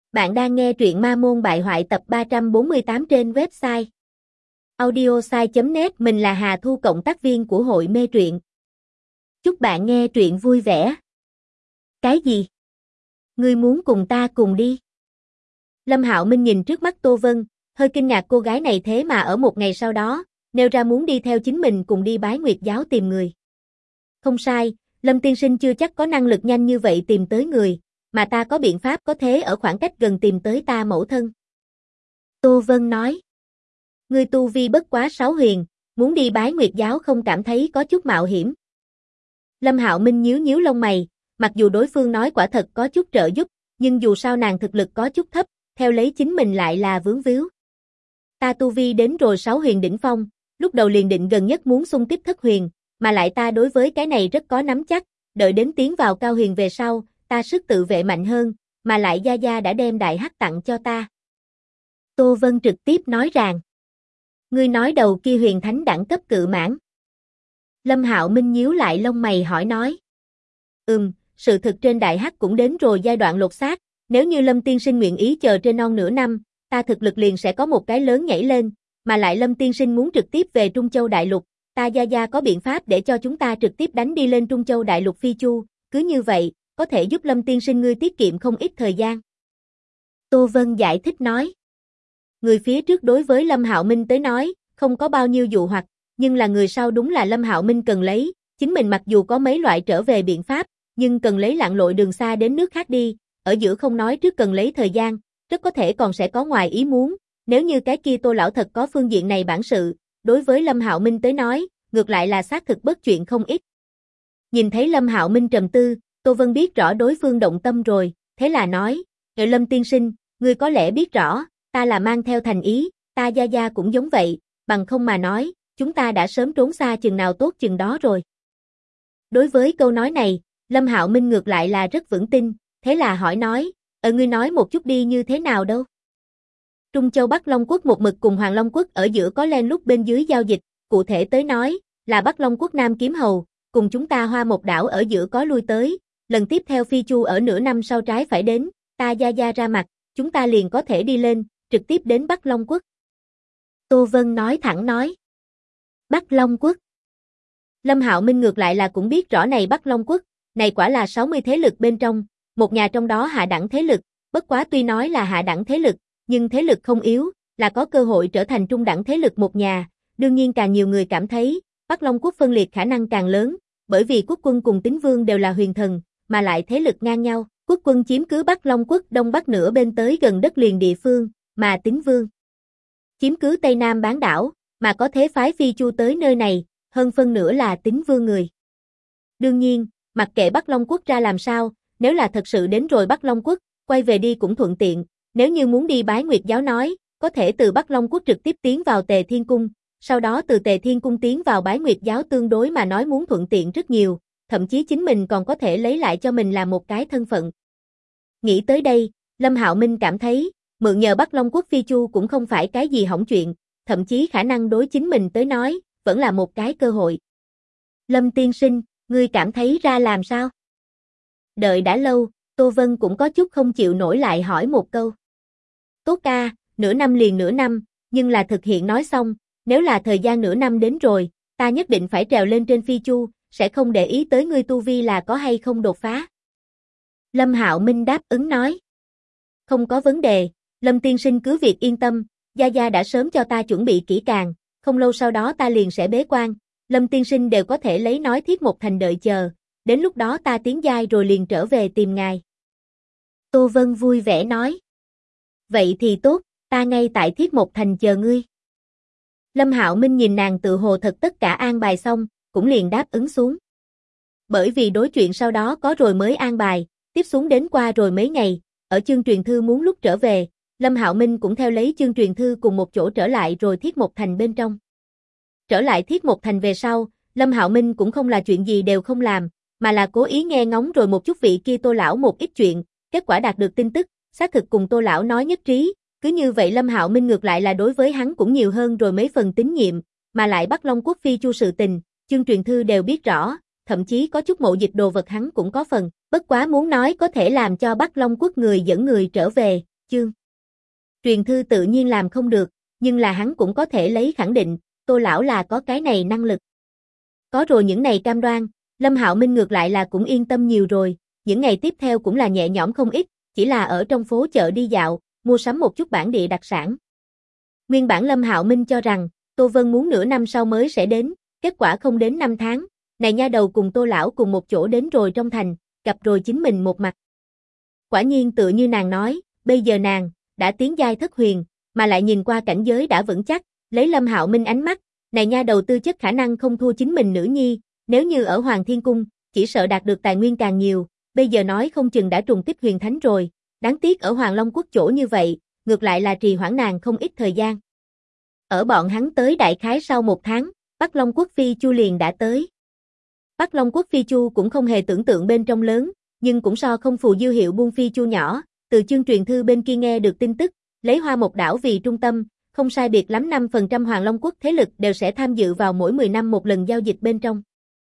Bạn đang nghe truyện Ma Môn Bại Hoại tập 348 trên website audiosai.net. Mình là Hà Thu, cộng tác viên của hội mê truyện. Chúc bạn nghe truyện vui vẻ. Cái gì? Ngươi muốn cùng ta cùng đi? Lâm Hạo Minh nhìn trước mắt Tô Vân, hơi kinh ngạc cô gái này thế mà ở một ngày sau đó, nêu ra muốn đi theo chính mình cùng đi Bái Nguyệt giáo tìm người. Không sai, Lâm tiên sinh chưa chắc có năng lực nhanh như vậy tìm tới người, mà ta có biện pháp có thế ở khoảng cách gần tìm tới ta mẫu thân. Tô Vân nói. Ngươi tu vi bất quá 6 huyền, muốn đi Bái Nguyệt giáo không cảm thấy có chút mạo hiểm. Lâm Hạo Minh nhíu nhíu lông mày, mặc dù đối phương nói quả thật có chút trợ giúp, nhưng dù sao nàng thực lực có chút thấp, theo lấy chính mình lại là vướng víu. Ta tu vi đến rồi 6 huyền đỉnh phong, lúc đầu liền định gần nhất muốn xung kích thất huyền, mà lại ta đối với cái này rất có nắm chắc, đợi đến tiến vào cao huyền về sau, ta sức tự vệ mạnh hơn, mà lại Gia Gia đã đem đại hắc tặng cho ta. Tô Vân trực tiếp nói rằng. Ngươi nói đầu kia huyền thánh đẳng cấp cự mãn. Lâm Hạo Minh nhíu lại lông mày hỏi nói. Sự thực trên đại hắc cũng đến rồi giai đoạn lột xác, nếu như Lâm tiên sinh nguyện ý chờ trên non nửa năm, ta thực lực liền sẽ có một cái lớn nhảy lên, mà lại Lâm tiên sinh muốn trực tiếp về Trung Châu Đại Lục, ta Gia Gia có biện pháp để cho chúng ta trực tiếp đánh đi lên Trung Châu Đại Lục phi chu, cứ như vậy, có thể giúp Lâm tiên sinh ngươi tiết kiệm không ít thời gian. Tô Vân giải thích nói. Người phía trước đối với Lâm Hạo Minh tới nói, không có bao nhiêu dụ hoặc, nhưng là người sau đúng là Lâm Hạo Minh cần lấy, chính mình mặc dù có mấy loại trở về biện pháp, nhưng cần lấy lặn lội đường xa đến nước khác đi, ở giữa không nói trước cần lấy thời gian, rất có thể còn sẽ có ngoài ý muốn, nếu như cái kia Tô lão thật có phương diện này bản sự, đối với Lâm Hạo Minh tới nói, ngược lại là xác thực bất chuyện không ít. Nhìn thấy Lâm Hạo Minh trầm tư, Tô Vân biết rõ đối phương động tâm rồi, thế là nói, Lâm tiên sinh, ngươi có lẽ biết rõ, ta là mang theo thành ý, ta Gia Gia cũng giống vậy, bằng không mà nói, chúng ta đã sớm trốn xa chừng nào tốt chừng đó rồi. Đối với câu nói này, Lâm Hạo Minh ngược lại là rất vững tin, thế là hỏi nói, ngươi nói một chút đi như thế nào đâu? Trung Châu Bắc Long Quốc một mực cùng Hoàng Long Quốc ở giữa có len lút bên dưới giao dịch, cụ thể tới nói, là Bắc Long Quốc Nam Kiếm Hầu, cùng chúng ta Hoa Một đảo ở giữa có lui tới, lần tiếp theo phi chu ở nửa năm sau trái phải đến, ta Gia Gia ra mặt, chúng ta liền có thể đi lên, trực tiếp đến Bắc Long Quốc. Tô Vân nói thẳng nói. Bắc Long Quốc. Lâm Hạo Minh ngược lại là cũng biết rõ này Bắc Long Quốc, này quả là 60 thế lực bên trong, một nhà trong đó hạ đẳng thế lực, bất quá tuy nói là hạ đẳng thế lực, nhưng thế lực không yếu, là có cơ hội trở thành trung đẳng thế lực một nhà, đương nhiên càng nhiều người cảm thấy, Bắc Long Quốc phân liệt khả năng càng lớn, bởi vì quốc quân cùng Tín Vương đều là huyền thần, mà lại thế lực ngang nhau, quốc quân chiếm cứ Bắc Long Quốc đông bắc nửa bên tới gần đất liền địa phương, mà Tín Vương chiếm cứ Tây Nam bán đảo, mà có thế phái phi chu tới nơi này, hơn phân nửa là Tín Vương người. Đương nhiên, mặc kệ Bắc Long Quốc ra làm sao, nếu là thật sự đến rồi Bắc Long Quốc, quay về đi cũng thuận tiện, nếu như muốn đi Bái Nguyệt giáo nói, có thể từ Bắc Long Quốc trực tiếp tiến vào Tề Thiên Cung, sau đó từ Tề Thiên Cung tiến vào Bái Nguyệt giáo tương đối mà nói muốn thuận tiện rất nhiều, thậm chí chính mình còn có thể lấy lại cho mình là một cái thân phận. Nghĩ tới đây, Lâm Hạo Minh cảm thấy, mượn nhờ Bắc Long Quốc phi chu cũng không phải cái gì hỏng chuyện, thậm chí khả năng đối chính mình tới nói, vẫn là một cái cơ hội. Lâm tiên sinh, ngươi cảm thấy ra làm sao? Đợi đã lâu, Tô Vân cũng có chút không chịu nổi lại hỏi một câu. Tốt ca, nửa năm liền nửa năm, nhưng là thực hiện nói xong, nếu là thời gian nửa năm đến rồi, ta nhất định phải trèo lên trên phi chu, sẽ không để ý tới ngươi tu vi là có hay không đột phá. Lâm Hạo Minh đáp ứng nói. Không có vấn đề, Lâm tiên sinh cứ việc yên tâm, Gia Gia đã sớm cho ta chuẩn bị kỹ càng, không lâu sau đó ta liền sẽ bế quan, Lâm tiên sinh đều có thể lấy nói Thiết Một Thành đợi chờ, đến lúc đó ta tiến giai rồi liền trở về tìm ngài. Tô Vân vui vẻ nói. Vậy thì tốt, ta ngay tại Thiết Một Thành chờ ngươi. Lâm Hạo Minh nhìn nàng tự hồ thật tất cả an bài xong, cũng liền đáp ứng xuống. Bởi vì đối chuyện sau đó có rồi mới an bài, tiếp xuống đến qua rồi mấy ngày, ở chương truyền thư muốn lúc trở về, Lâm Hạo Minh cũng theo lấy chương truyền thư cùng một chỗ trở lại rồi Thiết Một Thành bên trong. Trở lại Thiết Một Thành về sau, Lâm Hạo Minh cũng không là chuyện gì đều không làm, mà là cố ý nghe ngóng rồi một chút vị kia Tô lão một ít chuyện, kết quả đạt được tin tức, xác thực cùng Tô lão nói nhất trí, cứ như vậy Lâm Hạo Minh ngược lại là đối với hắn cũng nhiều hơn rồi mấy phần tín nhiệm, mà lại Bắc Long Quốc phi chu sự tình, chương truyền thư đều biết rõ, thậm chí có chút mộ dịch đồ vật hắn cũng có phần, bất quá muốn nói có thể làm cho Bắc Long Quốc người dẫn người trở về, chương. Truyền thư tự nhiên làm không được, nhưng là hắn cũng có thể lấy khẳng định, Tô lão là có cái này năng lực. Có rồi những này cam đoan, Lâm Hạo Minh ngược lại là cũng yên tâm nhiều rồi, những ngày tiếp theo cũng là nhẹ nhõm không ít, chỉ là ở trong phố chợ đi dạo, mua sắm một chút bản địa đặc sản. Nguyên bản Lâm Hạo Minh cho rằng, Tô Vân muốn nửa năm sau mới sẽ đến, kết quả không đến 5 tháng, này nha đầu cùng Tô lão cùng một chỗ đến rồi trong thành, gặp rồi chính mình một mặt. Quả nhiên tự như nàng nói, bây giờ nàng đã tiến giai thất huyền, mà lại nhìn qua cảnh giới đã vững chắc, lấy Lâm Hạo Minh ánh mắt, này nha đầu tư chất khả năng không thua chính mình nữ nhi, nếu như ở Hoàng Thiên Cung, chỉ sợ đạt được tài nguyên càng nhiều, bây giờ nói không chừng đã trùng tiếp huyền thánh rồi, đáng tiếc ở Hoàng Long Quốc chỗ như vậy, ngược lại là trì hoãn nàng không ít thời gian. Ở bọn hắn tới đại khái sau 1 tháng, Bắc Long Quốc Phi Chu liền đã tới. Bắc Long Quốc Phi Chu cũng không hề tưởng tượng bên trong lớn, nhưng cũng so không phù Diêu Hiệu Buôn Phi Chu nhỏ, từ chương truyền thư bên kia nghe được tin tức, lấy Hoa Một đảo vì trung tâm, không sai biệt lắm 5% Hoàng Long Quốc thế lực đều sẽ tham dự vào mỗi 10 năm một lần giao dịch bên trong.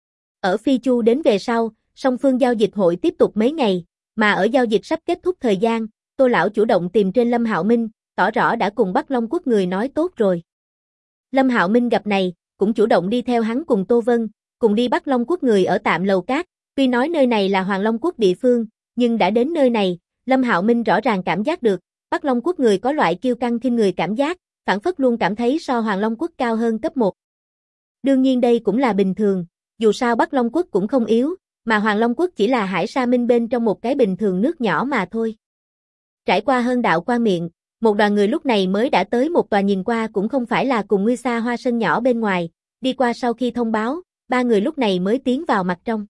Ở Phi Chu đến về sau, song phương giao dịch hội tiếp tục mấy ngày, mà ở giao dịch sắp kết thúc thời gian, Tô lão chủ động tìm trên Lâm Hạo Minh, tỏ rõ đã cùng Bắc Long Quốc người nói tốt rồi. Lâm Hạo Minh gặp này, cũng chủ động đi theo hắn cùng Tô Vân, cùng đi Bắc Long Quốc người ở tạm lầu cát, tuy nói nơi này là Hoàng Long Quốc địa phương, nhưng đã đến nơi này, Lâm Hạo Minh rõ ràng cảm giác được, Bắc Long Quốc người có loại kiêu căng khinh người cảm giác, phản phất luôn cảm thấy so Hoàng Long Quốc cao hơn cấp 1. Đương nhiên đây cũng là bình thường, dù sao Bắc Long Quốc cũng không yếu, mà Hoàng Long Quốc chỉ là hải sa minh bên trong một cái bình thường nước nhỏ mà thôi. Trải qua hơn đạo qua miệng, một đoàn người lúc này mới đã tới một tòa nhìn qua cũng không phải là cùng nguy xa hoa sân nhỏ bên ngoài, đi qua sau khi thông báo, 3 người lúc này mới tiến vào mặt trong.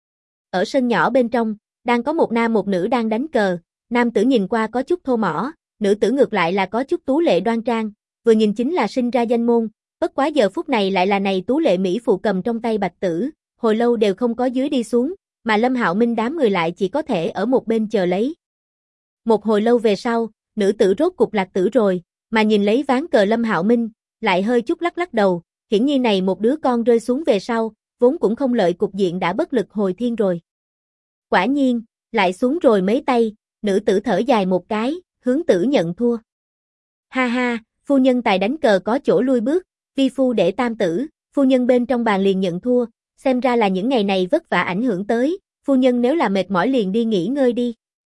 Ở sân nhỏ bên trong, đang có một nam một nữ đang đánh cờ, nam tử nhìn qua có chút thô mỏ, nữ tử ngược lại là có chút tú lệ đoan trang, vừa nhìn chính là sinh ra danh môn, bất quá giờ phút này lại là này tú lệ mỹ phụ cầm trong tay bạch tử, hồi lâu đều không có dưới đi xuống, mà Lâm Hạo Minh đám người lại chỉ có thể ở một bên chờ lấy. Một hồi lâu về sau, nữ tử rốt cục lạc tử rồi, mà nhìn lấy ván cờ Lâm Hạo Minh, lại hơi chút lắc lắc đầu, hiển nhiên này một đứa con rơi xuống về sau, vốn cũng không lợi cục diện đã bất lực hồi thiên rồi. Quả nhiên, lại xuống rồi mấy tay, nữ tử thở dài một cái, hướng tử nhận thua. Ha ha, phu nhân tài đánh cờ có chỗ lui bước, vi phu để tam tử, phu nhân bên trong bàn liền nhận thua, xem ra là những ngày này vất vả ảnh hưởng tới, phu nhân nếu là mệt mỏi liền đi nghỉ ngơi đi.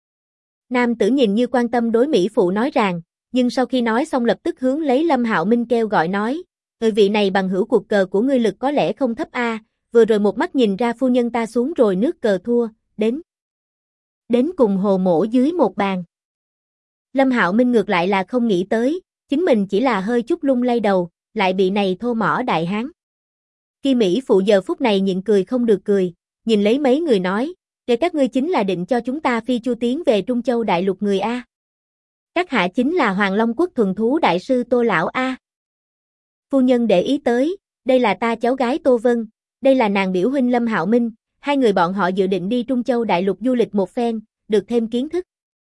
Nam tử nhìn như quan tâm đối mỹ phụ nói rằng, nhưng sau khi nói xong lập tức hướng lấy Lâm Hạo Minh kêu gọi nói, người vị này bằng hữu cuộc cờ của ngươi lực có lẽ không thấp a, vừa rồi một mắt nhìn ra phu nhân ta xuống rồi nước cờ thua, đến cùng hồ mổ dưới một bàn. Lâm Hạo Minh ngược lại là không nghĩ tới, chính mình chỉ là hơi chút lung lay đầu, lại bị này thô mỏ đại hán. Khi mỹ phụ giờ phút này nhịn cười không được cười, nhìn lấy mấy người nói, để các ngươi chính là định cho chúng ta Phi Chu tiến về Trung Châu đại lục người a. Các hạ chính là Hoàng Long Quốc thuần thú đại sư Tô lão a. Phu nhân để ý tới, đây là ta cháu gái Tô Vân, đây là nàng biểu huynh Lâm Hạo Minh, hai người bọn họ dự định đi Trung Châu đại lục du lịch một phen, được thêm kiến thức.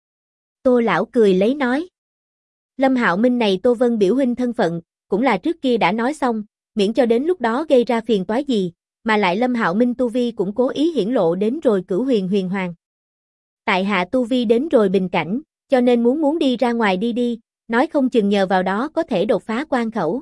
Tô lão cười lấy nói. Lâm Hạo Minh này Tô Vân biểu huynh thân phận, cũng là trước kia đã nói xong, miễn cho đến lúc đó gây ra phiền toái gì, mà lại Lâm Hạo Minh tu vi cũng cố ý hiển lộ đến rồi cửu huyền huyền hoàng. Tại hạ tu vi đến rồi bình cảnh, cho nên muốn đi ra ngoài đi, nói không chừng nhờ vào đó có thể đột phá quan khẩu.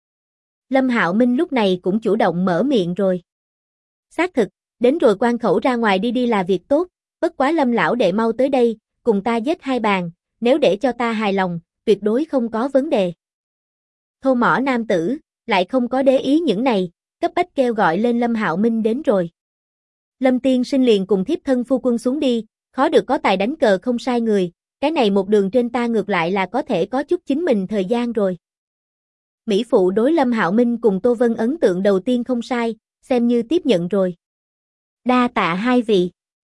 Lâm Hạo Minh lúc này cũng chủ động mở miệng rồi. Xác thực, đến rồi quan khẩu ra ngoài đi là việc tốt, bất quá Lâm lão đệ mau tới đây, cùng ta giết 2 bàn, nếu để cho ta hài lòng, tuyệt đối không có vấn đề. Thô mỏ nam tử, lại không có để ý những này, cấp bách kêu gọi lên Lâm Hạo Minh đến rồi. Lâm tiên sinh liền cùng thiếp thân phu quân xuống đi, khó được có tài đánh cờ không sai người, cái này một đường trên ta ngược lại là có thể có chút chính mình thời gian rồi. Mỹ phụ đối Lâm Hạo Minh cùng Tô Vân ấn tượng đầu tiên không sai, xem như tiếp nhận rồi. Đa tạ hai vị.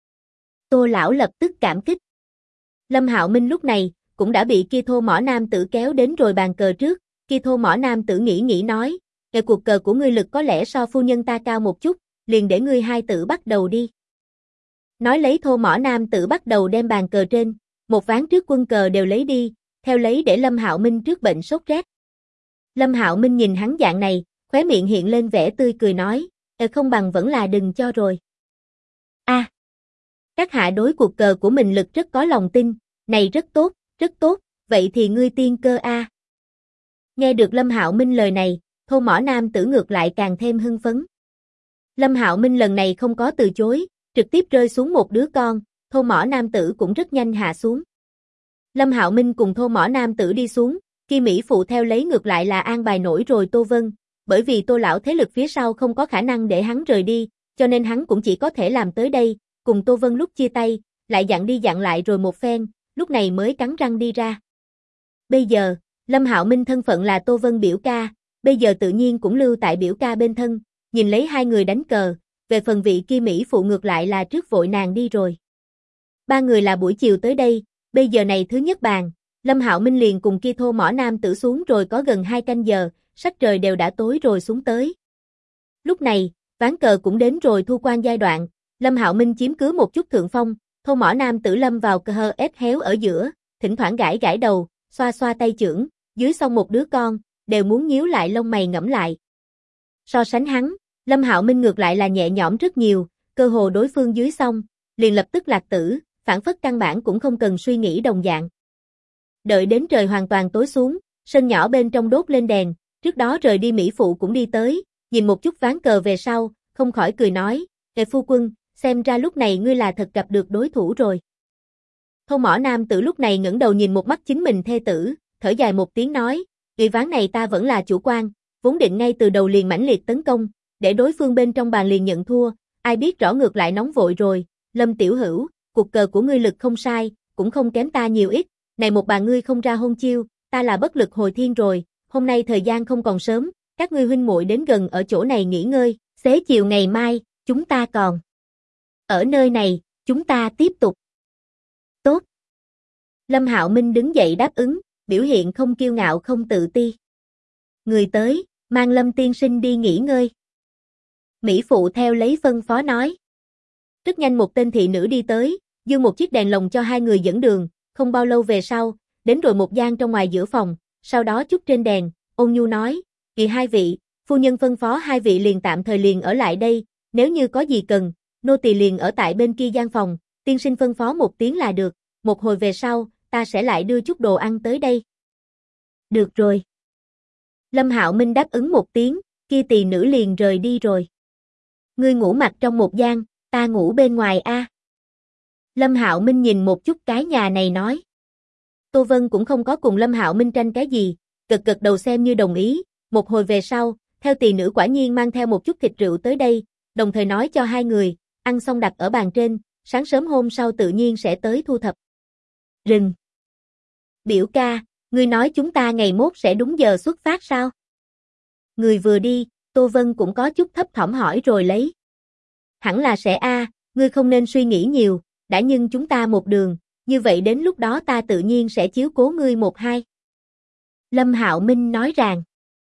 Tô lão lập tức cảm kích. Lâm Hạo Minh lúc này cũng đã bị kia thô mỏ nam tử kéo đến rồi bàn cờ trước, kia thô mỏ nam tử nghĩ nói, "Cái cuộc cờ của ngươi lực có lẽ so phu nhân ta cao một chút, liền để ngươi hai tử bắt đầu đi." Nói lấy thô mỏ nam tử bắt đầu đem bàn cờ trên, một ván trước quân cờ đều lấy đi, theo lấy để Lâm Hạo Minh trước bệnh sốt rét. Lâm Hạo Minh nhìn hắn dạng này, khóe miệng hiện lên vẻ tươi cười nói, không bằng vẫn là đừng cho rồi. A, các hạ đối cuộc cờ của mình lực rất có lòng tin, này rất tốt, vậy thì ngươi tiên cơ a. Nghe được Lâm Hạo Minh lời này, thô mỏ nam tử ngược lại càng thêm hưng phấn. Lâm Hạo Minh lần này không có từ chối, trực tiếp rơi xuống một đứa con, thô mỏ nam tử cũng rất nhanh hạ xuống. Lâm Hạo Minh cùng thô mỏ nam tử đi xuống, Ki Mỹ phụ theo lấy ngược lại là an bài nổi rồi Tô Vân, bởi vì Tô lão thế lực phía sau không có khả năng để hắn rời đi, cho nên hắn cũng chỉ có thể làm tới đây, cùng Tô Vân lúc chia tay, lại dặn đi dặn lại rồi một phen, lúc này mới cắn răng đi ra. Bây giờ, Lâm Hạo Minh thân phận là Tô Vân biểu ca, bây giờ tự nhiên cũng lưu tại biểu ca bên thân, nhìn lấy hai người đánh cờ, về phần vị Ki Mỹ phụ ngược lại là trước vội nàng đi rồi. Ba người là buổi chiều tới đây, bây giờ này thứ nhất bàn, Lâm Hạo Minh liền cùng kia thô mỏ nam tử xuống rồi có gần 2 canh giờ, sắc trời đều đã tối rồi xuống tới. Lúc này, ván cờ cũng đến rồi thu quan giai đoạn, Lâm Hạo Minh chiếm cứ một chút thượng phong, thô mỏ nam tử lâm vào cờ hơ ép héo ở giữa, thỉnh thoảng gãi gãi đầu, xoa xoa tay chưởng, dưới xong một đứa con, đều muốn nhíu lại lông mày ngẫm lại. So sánh hắn, Lâm Hạo Minh ngược lại là nhẹ nhõm rất nhiều, cơ hồ đối phương dưới xong, liền lập tức lạc tử, phản phất căn bản cũng không cần suy nghĩ đồng dạng. Đợi đến trời hoàn toàn tối xuống, sân nhỏ bên trong đốt lên đèn, trước đó rời đi Mỹ phụ cũng đi tới, nhìn một chút ván cờ về sau, không khỏi cười nói, "Ê phu quân, xem ra lúc này ngươi là thật gặp được đối thủ rồi." Thô mỏ nam tử lúc này ngẩng đầu nhìn một mắt chính mình thê tử, thở dài một tiếng nói, "Vì ván này ta vẫn là chủ quan, vốn định ngay từ đầu liền mãnh liệt tấn công, để đối phương bên trong bàn liền nhận thua, ai biết rõ ngược lại nóng vội rồi, Lâm tiểu hữu, cuộc cờ của ngươi lực không sai, cũng không kém ta nhiều ít, này một bàn ngươi không ra hôn chiêu, ta là bất lực hồi thiên rồi, hôm nay thời gian không còn sớm, các ngươi huynh muội đến gần ở chỗ này nghỉ ngơi, xế chiều ngày mai, chúng ta còn ở nơi này, chúng ta tiếp tục." Tốt. Lâm Hạo Minh đứng dậy đáp ứng, biểu hiện không kiêu ngạo không tự ti. Người tới, mang Lâm tiên sinh đi nghỉ ngơi. Mỹ phụ theo lấy phân phó nói. Rất nhanh một tên thị nữ đi tới, giương một chiếc đèn lồng cho hai người dẫn đường, không bao lâu về sau, đến rồi một gian trong ngoài giữa phòng, sau đó chút trên đèn, ôn nhu nói, "Kỳ hai vị, phu nhân phân phó hai vị liền tạm thời liền ở lại đây, nếu như có gì cần, nô tỳ liền ở tại bên kia gian phòng, tiên sinh phân phó một tiếng là được, một hồi về sau, ta sẽ lại đưa chút đồ ăn tới đây." Được rồi. Lâm Hạo Minh đáp ứng một tiếng, kia tỳ nữ liền rời đi rồi. Ngươi ngủ mặc trong một gian, ta ngủ bên ngoài a. Lâm Hạo Minh nhìn một chút cái nhà này nói. Tô Vân cũng không có cùng Lâm Hạo Minh tranh cái gì, gật gật đầu xem như đồng ý, một hồi về sau, theo tỳ nữ quả nhiên mang theo một chút thịt rượu tới đây, đồng thời nói cho hai người, ăn xong đặt ở bàn trên, sáng sớm hôm sau tự nhiên sẽ tới thu thập. Rừng. Biểu ca, ngươi nói chúng ta ngày mốt sẽ đúng giờ xuất phát sao? Người vừa đi, Tô Vân cũng có chút thấp thỏm hỏi rồi lấy. Hẳn là sẽ a, ngươi không nên suy nghĩ nhiều, đã nhưng chúng ta một đường, như vậy đến lúc đó ta tự nhiên sẽ chiếu cố ngươi một hai. Lâm Hạo Minh nói rằng.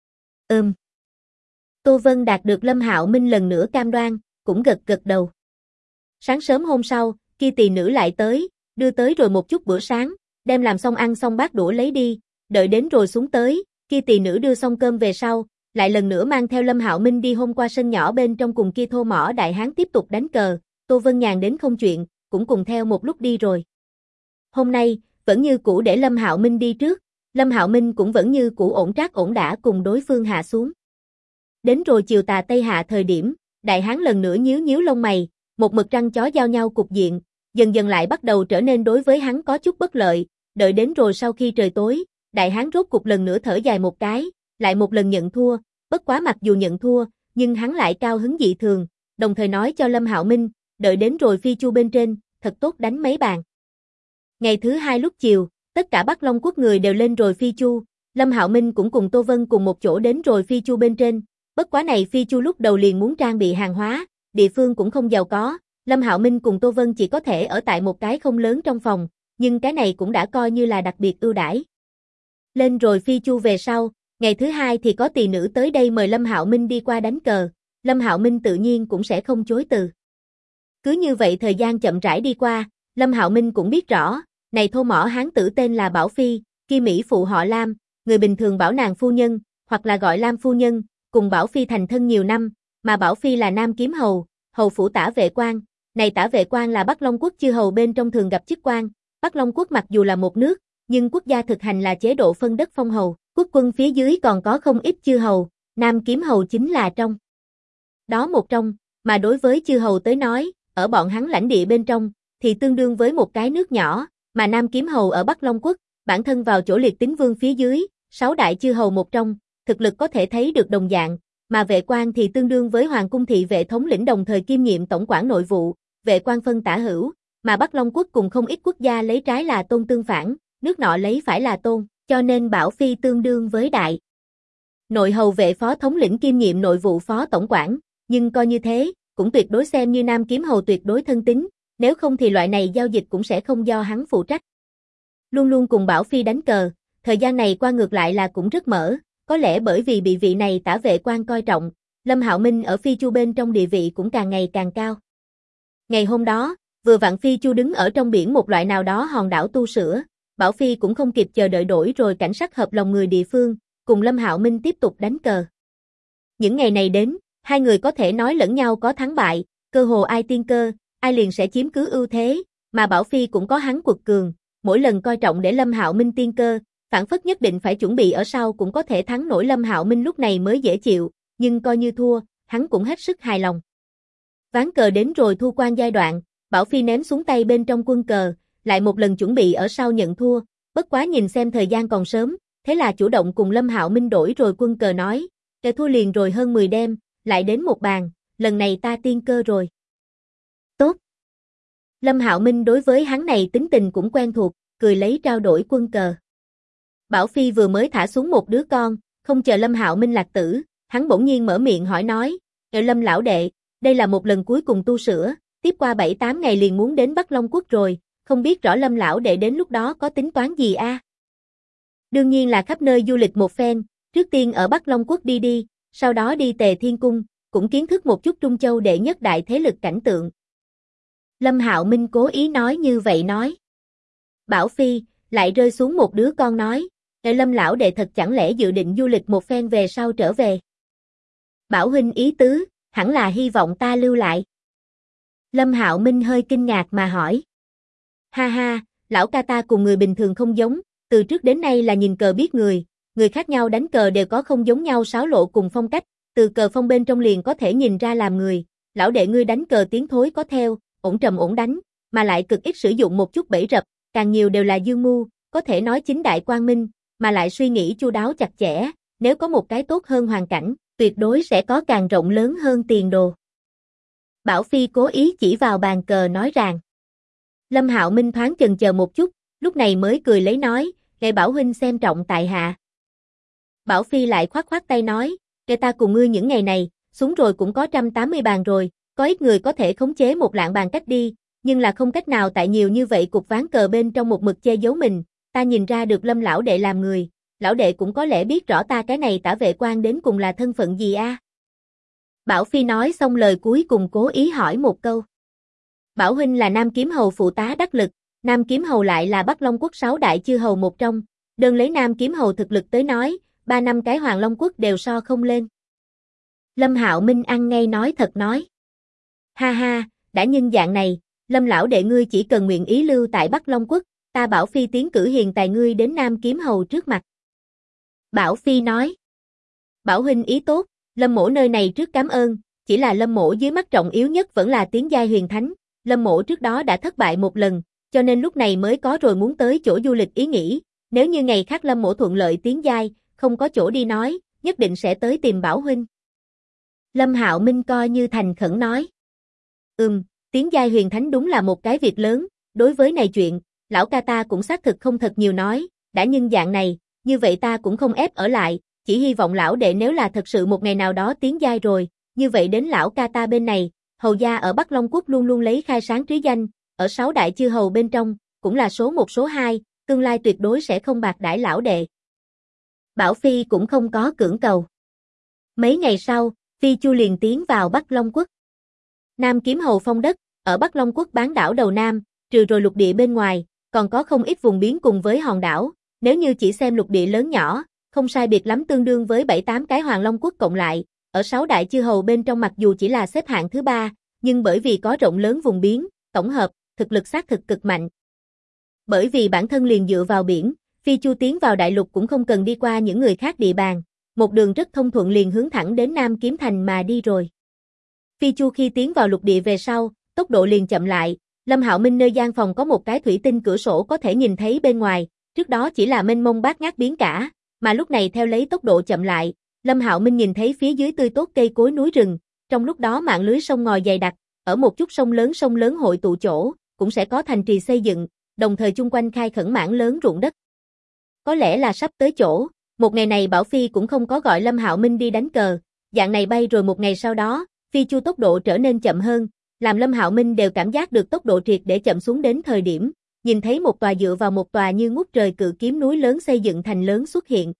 Tô Vân đạt được Lâm Hạo Minh lần nữa cam đoan, cũng gật gật đầu. Sáng sớm hôm sau, kia tỳ nữ lại tới, đưa tới rồi một chút bữa sáng, đem làm xong ăn xong bát đũa lấy đi, đợi đến rồi xuống tới, kia tỳ nữ đưa xong cơm về sau, lại lần nữa mang theo Lâm Hạo Minh đi hôm qua sân nhỏ bên trong cùng kia thô mỏ đại hán tiếp tục đánh cờ, Tô Vân nhàn đến không chuyện, cũng cùng theo một lúc đi rồi. Hôm nay, vẫn như cũ để Lâm Hạo Minh đi trước, Lâm Hạo Minh cũng vẫn như cũ ổn trác ổn đả cùng đối phương hạ xuống. Đến rồi chiều tà tây hạ thời điểm, đại hán lần nữa nhíu nhíu lông mày, một mực răng chó giao nhau cục diện, dần dần lại bắt đầu trở nên đối với hắn có chút bất lợi, đợi đến rồi sau khi trời tối, đại hán rốt cục lần nữa thở dài một cái, lại một lần nhận thua, bất quá mặc dù nhận thua, nhưng hắn lại cao hứng dị thường, đồng thời nói cho Lâm Hạo Minh, đợi đến rồi phi chu bên trên, thật tốt đánh mấy bàn. Ngày thứ hai lúc chiều, tất cả Bắc Long quốc người đều lên rồi phi chu, Lâm Hạo Minh cũng cùng Tô Vân cùng một chỗ đến rồi phi chu bên trên, bất quá này phi chu lúc đầu liền muốn trang bị hàng hóa, địa phương cũng không giàu có, Lâm Hạo Minh cùng Tô Vân chỉ có thể ở tại một cái không lớn trong phòng, nhưng cái này cũng đã coi như là đặc biệt ưu đãi. Lên rồi phi chu về sau, ngày thứ hai thì có tỳ nữ tới đây mời Lâm Hạo Minh đi qua đánh cờ, Lâm Hạo Minh tự nhiên cũng sẽ không chối từ. Cứ như vậy thời gian chậm rãi đi qua, Lâm Hạo Minh cũng biết rõ, này thô mỏ hán tử tên là Bảo Phi, kia Mỹ phụ họ Lam, người bình thường bảo nàng phu nhân, hoặc là gọi Lam phu nhân, cùng Bảo Phi thành thân nhiều năm, mà Bảo Phi là Nam Kiếm Hầu, hầu phủ tả vệ quan, này tả vệ quan là Bắc Long quốc chư hầu bên trong thường gặp chức quan, Bắc Long quốc mặc dù là một nước, nhưng quốc gia thực hành là chế độ phân đất phong hầu, quốc quân phía dưới còn có không ít chư hầu, Nam Kiếm Hầu chính là trong đó một trong, mà đối với chư hầu tới nói, ở bọn hắn lãnh địa bên trong, thì tương đương với một cái nước nhỏ, mà Nam Kiếm Hầu ở Bắc Long Quốc, bản thân vào chỗ liệt tín vương phía dưới, 6 đại chư hầu một trong, thực lực có thể thấy được đồng dạng, mà vệ quan thì tương đương với hoàng cung thị vệ thống lĩnh đồng thời kiêm nhiệm tổng quản nội vụ, vệ quan phân tả hữu, mà Bắc Long Quốc cùng không ít quốc gia lấy trái là tôn tương phản, nước nọ lấy phải là tôn, cho nên Bảo Phi tương đương với đại nội hầu vệ phó thống lĩnh kiêm nhiệm nội vụ phó tổng quản, nhưng coi như thế, cũng tuyệt đối xem như Nam Kiếm Hầu tuyệt đối thân tín, nếu không thì loại này giao dịch cũng sẽ không do hắn phụ trách. Luôn luôn cùng Bảo Phi đánh cờ, thời gian này qua ngược lại là cũng rất mở, có lẽ bởi vì bị vị này tả vệ quan coi trọng, Lâm Hạo Minh ở Phi Chu bên trong địa vị cũng càng ngày càng cao. Ngày hôm đó, vừa vặn Phi Chu đứng ở trong biển một loại nào đó hòn đảo tu sửa, Bảo Phi cũng không kịp chờ đợi đổi rồi cảnh sắc hợp lòng người địa phương, cùng Lâm Hạo Minh tiếp tục đánh cờ. Những ngày này đến, hai người có thể nói lẫn nhau có thắng bại, cơ hồ ai tiên cơ, ai liền sẽ chiếm cứ ưu thế, mà Bảo Phi cũng có hắn quật cường, mỗi lần coi trọng để Lâm Hạo Minh tiên cơ, phản phất nhất định phải chuẩn bị ở sau cũng có thể thắng nổi Lâm Hạo Minh lúc này mới dễ chịu, nhưng coi như thua, hắn cũng hết sức hài lòng. Ván cờ đến rồi thu quan giai đoạn, Bảo Phi ném xuống tay bên trong quân cờ, lại một lần chuẩn bị ở sau nhận thua, bất quá nhìn xem thời gian còn sớm, thế là chủ động cùng Lâm Hạo Minh đổi rồi quân cờ nói, kẻ thua liền rồi hơn 10 đêm, lại đến một bàn, lần này ta tiên cơ rồi. Tốt. Lâm Hạo Minh đối với hắn này tính tình cũng quen thuộc, cười lấy trao đổi quân cờ. Bảo Phi vừa mới thả xuống một đứa con, không chờ Lâm Hạo Minh lạc tử, hắn bỗng nhiên mở miệng hỏi nói, Lâm lão đệ, đây là một lần cuối cùng tu sửa, tiếp qua 7-8 ngày liền muốn đến Bắc Long Quốc rồi, không biết rõ Lâm lão đệ đến lúc đó có tính toán gì a? Đương nhiên là khắp nơi du lịch một phen, trước tiên ở Bắc Long Quốc đi đi, sau đó đi Tề Thiên Cung, cũng kiến thức một chút Trung Châu đệ nhất đại thế lực cảnh tượng. Lâm Hạo Minh cố ý nói như vậy nói. Bảo Phi lại rơi xuống một đứa con nói, Lâm lão đệ thật chẳng lẽ dự định du lịch một phen về sau trở về. Bảo huynh ý tứ, hẳn là hy vọng ta lưu lại. Lâm Hạo Minh hơi kinh ngạc mà hỏi. Ha ha, lão ca ta cùng người bình thường không giống, từ trước đến nay là nhìn cờ biết người khác nhau đánh cờ đều có không giống nhau xáo lộ cùng phong cách, từ cờ phong bên trong liền có thể nhìn ra làm người, lão đệ ngươi đánh cờ tiến thối có theo, ổn trầm ổn đánh, mà lại cực ít sử dụng một chút bẫy rập, càng nhiều đều là dương mưu, có thể nói chính đại quang minh, mà lại suy nghĩ chu đáo chặt chẽ, nếu có một cái tốt hơn hoàn cảnh, tuyệt đối sẽ có càng rộng lớn hơn tiền đồ. Bảo Phi cố ý chỉ vào bàn cờ nói rằng. Lâm Hạo Minh thoáng chần chờ một chút, lúc này mới cười lấy nói, "Kệ Bảo huynh xem trọng tại hạ." Bảo Phi lại khoát khoát tay nói, "Kệ ta cùng ngươi những ngày này, xuống rồi cũng có 180 bàn rồi, có ít người có thể khống chế 1 lạng bàn cách đi, nhưng là không cách nào tại nhiều như vậy cục ván cờ bên trong một mực che giấu mình, ta nhìn ra được Lâm lão đệ làm người, lão đệ cũng có lẽ biết rõ ta cái này tả vệ quan đến cùng là thân phận gì a?" Bảo Phi nói xong lời cuối cùng cố ý hỏi một câu. Bảo huynh là Nam Kiếm Hầu phụ tá đắc lực, Nam Kiếm Hầu lại là Bắc Long Quốc 6 đại chư hầu một trong, đơn lấy Nam Kiếm Hầu thực lực tới nói, 3 năm cái Hoàng Long Quốc đều so không lên. Lâm Hạo Minh ăn ngay nói thật nói. Ha ha, đã nhân dạng này, Lâm lão đệ ngươi chỉ cần nguyện ý lưu tại Bắc Long Quốc, ta Bảo Phi tiến cử hiền tài ngươi đến Nam Kiếm Hầu trước mặt. Bảo Phi nói. Bảo huynh ý tốt, Lâm mỗ nơi này trước cảm ơn, chỉ là Lâm mỗ dưới mắt trọng yếu nhất vẫn là tiến giai huyền thánh, Lâm mỗ trước đó đã thất bại một lần, cho nên lúc này mới có rồi muốn tới chỗ du lịch ý nghĩ, nếu như ngày khác Lâm mỗ thuận lợi tiến giai, không có chỗ đi nói, nhất định sẽ tới tìm Bảo huynh. Lâm Hạo Minh coi như thành khẩn nói. Tiến giai huyền thánh đúng là một cái việc lớn, đối với này chuyện, lão ca ta cũng xác thực không thật nhiều nói, đã nhân dạng này, như vậy ta cũng không ép ở lại, chỉ hy vọng lão đệ nếu là thật sự một ngày nào đó tiến giai rồi, như vậy đến lão ca ta bên này, hầu gia ở Bắc Long Quốc luôn luôn lấy khai sáng trí danh, ở 6 đại chư hầu bên trong, cũng là số 1 số 2, tương lai tuyệt đối sẽ không bạc đãi lão đệ. Bảo Phi cũng không có cưỡng cầu. Mấy ngày sau, Phi Chu liền tiến vào Bắc Long Quốc. Nam Kiếm Hầu phong đất, ở Bắc Long Quốc bán đảo đầu Nam, trừ rồi lục địa bên ngoài, còn có không ít vùng biến cùng với hòn đảo, nếu như chỉ xem lục địa lớn nhỏ, không sai biệt lắm tương đương với 7-8 cái Hoàng Long Quốc cộng lại, ở 6 đại chư hầu bên trong mặc dù chỉ là xếp hạng thứ 3, nhưng bởi vì có rộng lớn vùng biến, tổng hợp, thực lực xác thực cực mạnh. Bởi vì bản thân liền dựa vào biển, Phi Chu tiến vào đại lục cũng không cần đi qua những người khác địa bàn, một đường rất thông thuận liền hướng thẳng đến Nam Kiếm Thành mà đi rồi. Phi Chu khi tiến vào lục địa về sau, tốc độ liền chậm lại, Lâm Hạo Minh nơi gian phòng có một cái thủy tinh cửa sổ có thể nhìn thấy bên ngoài, trước đó chỉ là mênh mông bát ngát biển cả, mà lúc này theo lấy tốc độ chậm lại, Lâm Hạo Minh nhìn thấy phía dưới tươi tốt cây cối núi rừng, trong lúc đó mạng lưới sông ngòi dày đặc, ở một chút sông lớn hội tụ chỗ, cũng sẽ có thành trì xây dựng, đồng thời chung quanh khai khẩn mảng lớn ruộng đất. Có lẽ là sắp tới chỗ, một ngày này Bảo Phi cũng không có gọi Lâm Hạo Minh đi đánh cờ, dạng này bay rồi một ngày sau đó, Phi Chu tốc độ trở nên chậm hơn, làm Lâm Hạo Minh đều cảm giác được tốc độ triệt để chậm xuống đến thời điểm, nhìn thấy một tòa dựa vào một tòa như ngút trời cự kiếm núi lớn xây dựng thành lớn xuất hiện.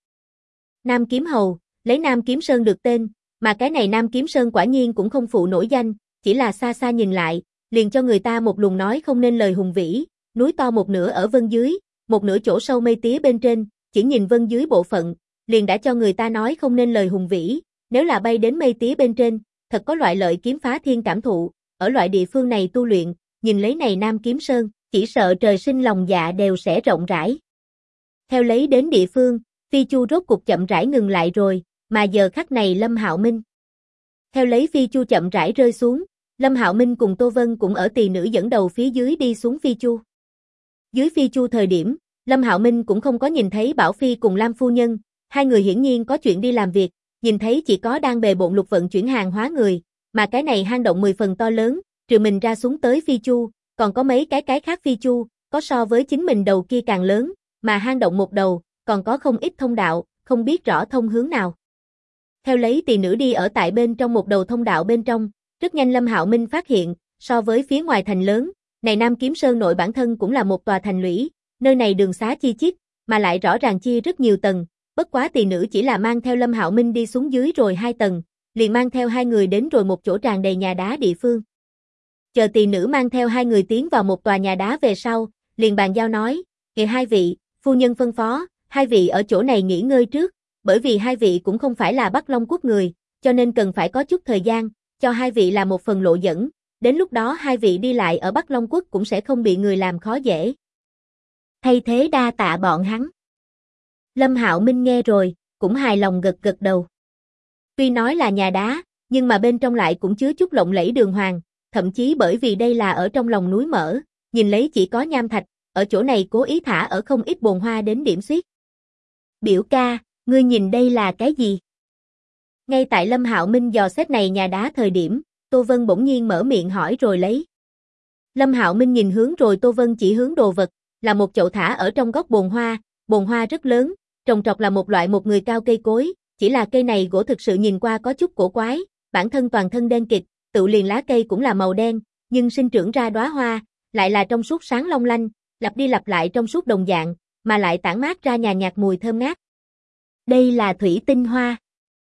Nam Kiếm Hầu, lấy Nam Kiếm Sơn được tên, mà cái này Nam Kiếm Sơn quả nhiên cũng không phụ nổi danh, chỉ là xa xa nhìn lại, liền cho người ta một luồng nói không nên lời hùng vĩ, núi to một nửa ở vân dưới, một nửa chỗ sâu mây tía bên trên, chỉ nhìn vân dưới bộ phận, liền đã cho người ta nói không nên lời hùng vĩ, nếu là bay đến mây tía bên trên, thật có loại lợi kiếm phá thiên cảm thụ, ở loại địa phương này tu luyện, nhìn lấy này Nam Kiếm Sơn, chỉ sợ trời sinh lòng dạ đều sẽ rộng rãi. Theo lấy đến địa phương, Phi Chu rốt cục chậm rãi ngừng lại rồi, mà giờ khắc này Lâm Hạo Minh. Theo lấy Phi Chu chậm rãi rơi xuống, Lâm Hạo Minh cùng Tô Vân cũng ở tỳ nữ dẫn đầu phía dưới đi xuống Phi Chu. Dưới Phi Chu thời điểm, Lâm Hạo Minh cũng không có nhìn thấy Bảo Phi cùng Lam Phu Nhân, hai người hiển nhiên có chuyện đi làm việc, nhìn thấy chỉ có đang bề bộn lục vận chuyển hàng hóa người, mà cái này hang động 10 phần to lớn, trừ mình ra xuống tới Phi Chu, còn có mấy cái khác Phi Chu, có so với chính mình đầu kia càng lớn, mà hang động một đầu, còn có không ít thông đạo, không biết rõ thông hướng nào. Theo lấy tỳ nữ đi ở tại bên trong một đầu thông đạo bên trong, rất nhanh Lâm Hạo Minh phát hiện, so với phía ngoài thành lớn, này Nam Kiếm Sơn nội bản thân cũng là một tòa thành lũy, nơi này đường xá chi chít, mà lại rõ ràng chia rất nhiều tầng, bất quá tỳ nữ chỉ là mang theo Lâm Hạo Minh đi xuống dưới rồi 2 tầng, liền mang theo hai người đến rồi một chỗ tràn đầy nhà đá địa phương. Chờ tỳ nữ mang theo hai người tiến vào một tòa nhà đá về sau, liền bàn giao nói, "Kìa hai vị, phu nhân phân phó, hai vị ở chỗ này nghỉ ngơi trước, bởi vì hai vị cũng không phải là Bắc Long quốc người, cho nên cần phải có chút thời gian, cho hai vị là một phần lộ dẫn, đến lúc đó hai vị đi lại ở Bắc Long quốc cũng sẽ không bị người làm khó dễ." Thay thế đa tạ bọn hắn. Lâm Hạo Minh nghe rồi, cũng hài lòng gật gật đầu. Tuy nói là nhà đá, nhưng mà bên trong lại cũng chứa chút lộng lẫy đường hoàng, thậm chí bởi vì đây là ở trong lòng núi mở, nhìn lấy chỉ có nham thạch, ở chỗ này cố ý thả ở không ít bồn hoa đến điểm xuyết. Biểu ca, ngươi nhìn đây là cái gì? Ngay tại Lâm Hạo Minh dò xét này nhà đá thời điểm, Tô Vân bỗng nhiên mở miệng hỏi rồi lấy. Lâm Hạo Minh nhìn hướng rồi Tô Vân chỉ hướng đồ vật, là một chậu thả ở trong góc bồn hoa rất lớn, trồng trọt là một loại một người cao cây cối, chỉ là cây này gỗ thực sự nhìn qua có chút cổ quái, bản thân toàn thân đen kịt, tự liền lá cây cũng là màu đen, nhưng sinh trưởng ra đóa hoa, lại là trong suốt sáng long lanh, lặp đi lặp lại trong suốt đồng dạng, mà lại tản mát ra nhàn nhạt mùi thơm ngát. Đây là thủy tinh hoa.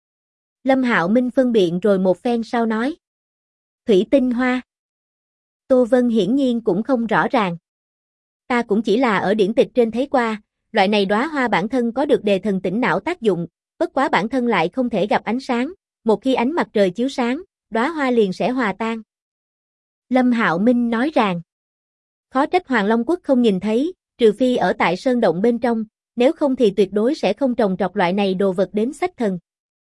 Lâm Hạo Minh phân biện rồi một phen sau nói. Thủy tinh hoa. Tô Vân hiển nhiên cũng không rõ ràng. Ta cũng chỉ là ở điển tịch trên thấy qua, loại này đóa hoa bản thân có được đề thần tỉnh não tác dụng, bất quá bản thân lại không thể gặp ánh sáng, một khi ánh mặt trời chiếu sáng, đóa hoa liền sẽ hòa tan. Lâm Hạo Minh nói rằng, khó trách Hoàng Long Quốc không nhìn thấy, trừ phi ở tại sơn động bên trong, nếu không thì tuyệt đối sẽ không trồng trọt loại này đồ vật đến sách thần.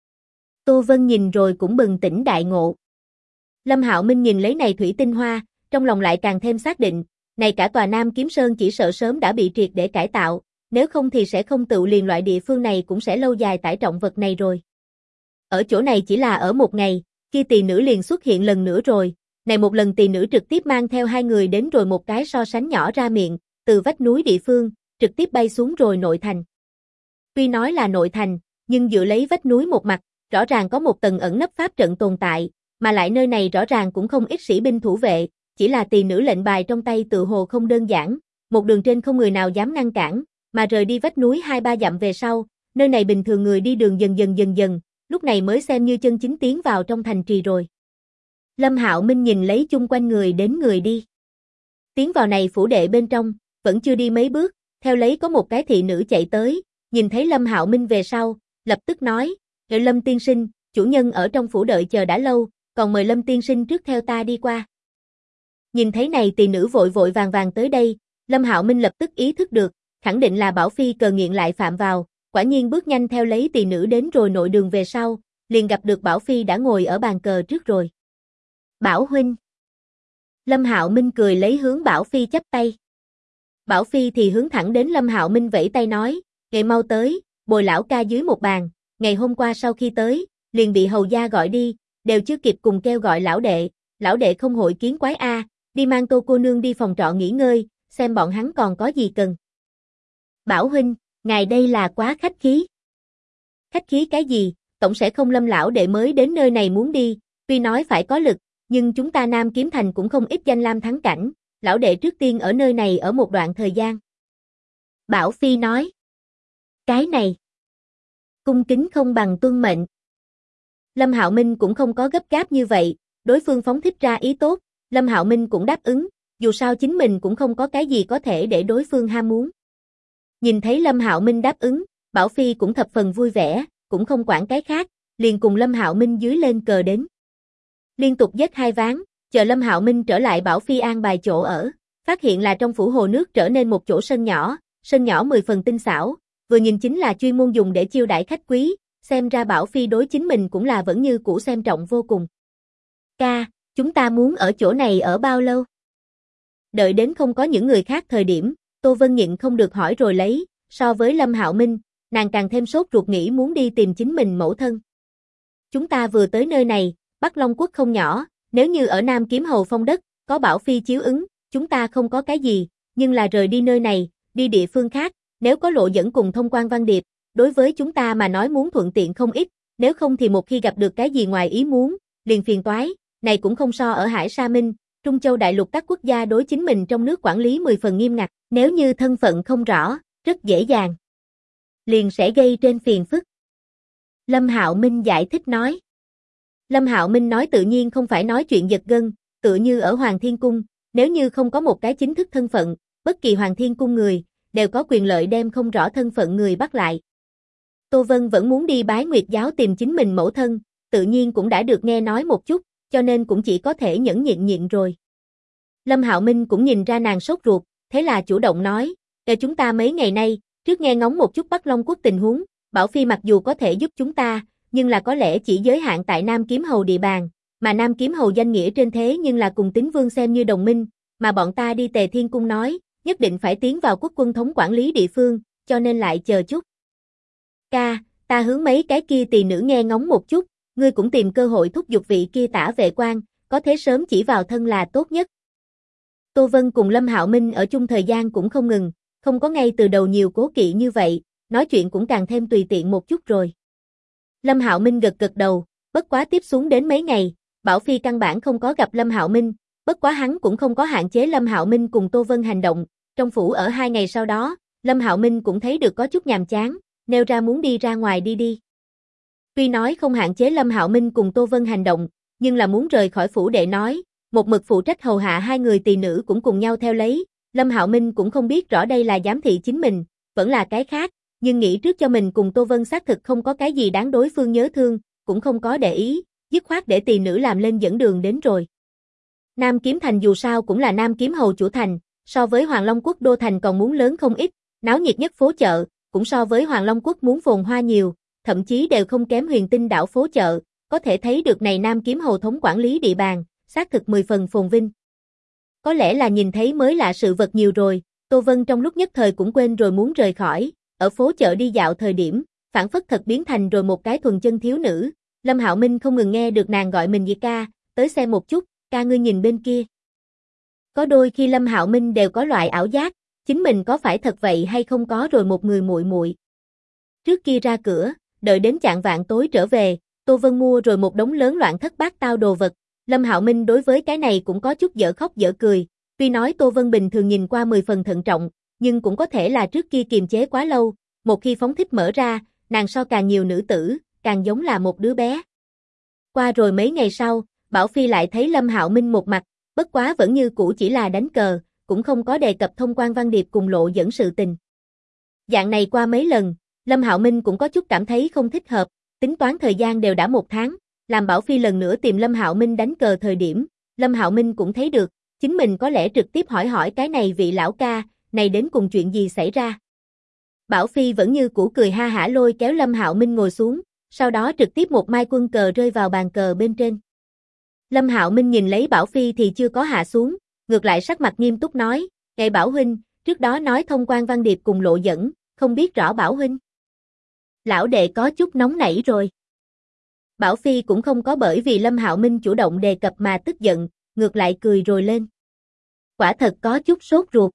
Tô Vân nhìn rồi cũng bừng tỉnh đại ngộ. Lâm Hạo Minh nhìn lấy này thủy tinh hoa, trong lòng lại càng thêm xác định, này cả tòa Nam Kiếm Sơn chỉ sợ sớm đã bị triệt để cải tạo, nếu không thì sẽ không tự liền loại địa phương này cũng sẽ lâu dài tải trọng vật này rồi. Ở chỗ này chỉ là ở một ngày, khi tỳ nữ liền xuất hiện lần nữa rồi, này một lần tỳ nữ trực tiếp mang theo hai người đến rồi một cái so sánh nhỏ ra miệng, từ vách núi địa phương, trực tiếp bay xuống rồi nội thành. Tuy nói là nội thành, nhưng dựa lấy vách núi một mặt, rõ ràng có một tầng ẩn nấp pháp trận tồn tại, mà lại nơi này rõ ràng cũng không ít sĩ binh thủ vệ, chỉ là tỳ nữ lệnh bài trong tay tự hồ không đơn giản, một đường trên không người nào dám ngăn cản, mà rời đi vách núi 2-3 dặm về sau, nơi này bình thường người đi đường dần dần, lúc này mới xem như chân chính tiến vào trong thành trì rồi. Lâm Hạo Minh nhìn lấy chung quanh người đến người đi. Tiến vào này phủ đệ bên trong, vẫn chưa đi mấy bước, theo lấy có một cái thị nữ chạy tới, nhìn thấy Lâm Hạo Minh về sau, lập tức nói, Lâm tiên sinh, chủ nhân ở trong phủ đợi chờ đã lâu, còn mời Lâm tiên sinh trước theo ta đi qua. Nhìn thấy này tỳ nữ vội vàng tới đây, Lâm Hạo Minh lập tức ý thức được, khẳng định là Bảo Phi cờ nghiện lại phạm vào, quả nhiên bước nhanh theo lấy tỳ nữ đến rồi nội đường về sau, liền gặp được Bảo Phi đã ngồi ở bàn cờ trước rồi. Bảo huynh. Lâm Hạo Minh cười lấy hướng Bảo Phi chắp tay. Bảo Phi thì hướng thẳng đến Lâm Hạo Minh vẫy tay nói, "Ngày mau tới, bồi lão ca dưới một bàn, ngày hôm qua sau khi tới, liền bị hầu gia gọi đi, đều chưa kịp cùng kêu gọi lão đệ không hội kiến quái a, đi mang Tô cô nương đi phòng trọ nghỉ ngơi, xem bọn hắn còn có gì cần." Bảo huynh, ngài đây là quá khách khí. Khách khí cái gì, tổng sẽ không Lâm lão đệ mới đến nơi này muốn đi, tuy nói phải có lực, nhưng chúng ta Nam Kiếm Thành cũng không ít danh lam thắng cảnh, lão đệ trước tiên ở nơi này ở một đoạn thời gian. Bảo Phi nói, cái này, cung kính không bằng tuân mệnh. Lâm Hạo Minh cũng không có gấp gáp như vậy, đối phương phóng thích ra ý tốt, Lâm Hạo Minh cũng đáp ứng, dù sao chính mình cũng không có cái gì có thể để đối phương ham muốn. Nhìn thấy Lâm Hạo Minh đáp ứng, Bảo Phi cũng thập phần vui vẻ, cũng không quản cái khác, liền cùng Lâm Hạo Minh dưới lên cờ đến. Liên tục giết 2 ván, chờ Lâm Hạo Minh trở lại Bảo Phi an bài chỗ ở, phát hiện là trong phủ hồ nước trở nên một chỗ sân nhỏ 10 phần tinh xảo, vừa nhìn chính là chuyên môn dùng để chiêu đãi khách quý, xem ra Bảo Phi đối chính mình cũng là vẫn như cũ xem trọng vô cùng. Ca, chúng ta muốn ở chỗ này ở bao lâu? Đợi đến không có những người khác thời điểm, Tô Vân nhịn không được hỏi rồi lấy, so với Lâm Hạo Minh, nàng càng thêm sốt ruột nghĩ muốn đi tìm chính mình mẫu thân. Chúng ta vừa tới nơi này, Bắc Long Quốc không nhỏ, nếu như ở Nam Kiếm Hầu phong đất, có Bảo Phi chiếu ứng, chúng ta không có cái gì, nhưng là rời đi nơi này, đi địa phương khác, nếu có lộ dẫn cùng thông quan văn điệp, đối với chúng ta mà nói muốn thuận tiện không ít, nếu không thì một khi gặp được cái gì ngoài ý muốn, liền phiền toái, này cũng không so ở Hải Sa Minh, Trung Châu đại lục các quốc gia đối chính mình trong nước quản lý 10 phần nghiêm ngặt, nếu như thân phận không rõ, rất dễ dàng, liền sẽ gây trên phiền phức. Lâm Hạo Minh giải thích nói. Lâm Hạo Minh nói tự nhiên không phải nói chuyện giật gân, tựa như ở Hoàng Thiên Cung, nếu như không có một cái chính thức thân phận, bất kỳ Hoàng Thiên Cung người, đều có quyền lợi đem không rõ thân phận người bắt lại. Tô Vân vẫn muốn đi Bái Nguyệt giáo tìm chính mình mẫu thân, tự nhiên cũng đã được nghe nói một chút, cho nên cũng chỉ có thể nhẫn nhịn rồi. Lâm Hạo Minh cũng nhìn ra nàng sốt ruột, thế là chủ động nói, chúng ta mấy ngày nay, trước nghe ngóng một chút Bắc Long Quốc tình huống, Bảo Phi mặc dù có thể giúp chúng ta, nhưng là có lẽ chỉ giới hạn tại Nam Kiếm Hầu địa bàn, mà Nam Kiếm Hầu danh nghĩa trên thế nhưng là cùng Tín Vương xem như đồng minh, mà bọn ta đi Tề Thiên Cung nói, nhất định phải tiến vào quốc quân thống quản lý địa phương, cho nên lại chờ chút. Ca, ta hướng mấy cái kia tỳ nữ nghe ngóng một chút, ngươi cũng tìm cơ hội thúc giục vị kia tả vệ quan, có thế sớm chỉ vào thân là tốt nhất. Tô Vân cùng Lâm Hạo Minh ở chung thời gian cũng không ngừng, không có ngay từ đầu nhiều cố kỵ như vậy, nói chuyện cũng càng thêm tùy tiện một chút rồi. Lâm Hạo Minh gật đầu, bất quá tiếp xuống đến mấy ngày, Bảo Phi căn bản không có gặp Lâm Hạo Minh, bất quá hắn cũng không có hạn chế Lâm Hạo Minh cùng Tô Vân hành động, trong phủ ở 2 ngày sau đó, Lâm Hạo Minh cũng thấy được có chút nhàm chán, nêu ra muốn đi ra ngoài đi. Tuy nói không hạn chế Lâm Hạo Minh cùng Tô Vân hành động, nhưng là muốn rời khỏi phủ đệ nói, một mực phụ trách hầu hạ 2 người tỳ nữ cũng cùng nhau theo lấy, Lâm Hạo Minh cũng không biết rõ đây là giám thị chính mình, vẫn là cái khác, nhưng nghĩ trước cho mình cùng Tô Vân xác thực không có cái gì đáng đối phương nhớ thương, cũng không có để ý, dứt khoát để tỳ nữ làm lên dẫn đường đến rồi. Nam Kiếm Thành dù sao cũng là Nam Kiếm Hầu chủ thành, so với Hoàng Long Quốc đô thành còn muốn lớn không ít, náo nhiệt nhất phố chợ, cũng so với Hoàng Long Quốc muốn phồn hoa nhiều, thậm chí đều không kém Huyền Tinh đảo phố chợ, có thể thấy được này Nam Kiếm Hầu thống quản lý địa bàn, xác thực 10 phần phồn vinh. Có lẽ là nhìn thấy mới lạ sự vật nhiều rồi, Tô Vân trong lúc nhất thời cũng quên rồi muốn rời khỏi, ở phố chợ đi dạo thời điểm, phản phất thật biến thành rồi một cái thuần chân thiếu nữ, Lâm Hạo Minh không ngừng nghe được nàng gọi mình gì ca, tới xem một chút, ca ngươi nhìn bên kia. Có đôi khi Lâm Hạo Minh đều có loại ảo giác, chính mình có phải thật vậy hay không có rồi một người muội muội. Trước kia ra cửa, đợi đến chạng vạng tối trở về, Tô Vân mua rồi một đống lớn loạn thất bát tao đồ vật, Lâm Hạo Minh đối với cái này cũng có chút dở khóc dở cười, tuy nói Tô Vân bình thường nhìn qua 10 phần thận trọng, nhưng cũng có thể là trước kia kiềm chế quá lâu, một khi phóng thích mở ra, nàng so càng nhiều nữ tử, càng giống là một đứa bé. Qua rồi mấy ngày sau, Bảo Phi lại thấy Lâm Hạo Minh một mặt, bất quá vẫn như cũ chỉ là đánh cờ, cũng không có đề cập thông quan văn điệp cùng lộ dẫn sự tình. Dạng này qua mấy lần, Lâm Hạo Minh cũng có chút cảm thấy không thích hợp, tính toán thời gian đều đã 1 tháng, làm Bảo Phi lần nữa tìm Lâm Hạo Minh đánh cờ thời điểm, Lâm Hạo Minh cũng thấy được, chính mình có lẽ trực tiếp hỏi cái này vị lão ca, này đến cùng chuyện gì xảy ra. Bảo Phi vẫn như cũ cười ha hả lôi kéo Lâm Hạo Minh ngồi xuống, sau đó trực tiếp một mai quân cờ rơi vào bàn cờ bên trên. Lâm Hạo Minh nhìn lấy Bảo Phi thì chưa có hạ xuống, ngược lại sắc mặt nghiêm túc nói, "Ngài Bảo huynh, trước đó nói thông quan văn điệp cùng lộ dẫn, không biết rõ Bảo huynh." Lão đệ có chút nóng nảy rồi. Bảo Phi cũng không có bởi vì Lâm Hạo Minh chủ động đề cập mà tức giận, ngược lại cười rồi lên. Quả thật có chút sốt ruột.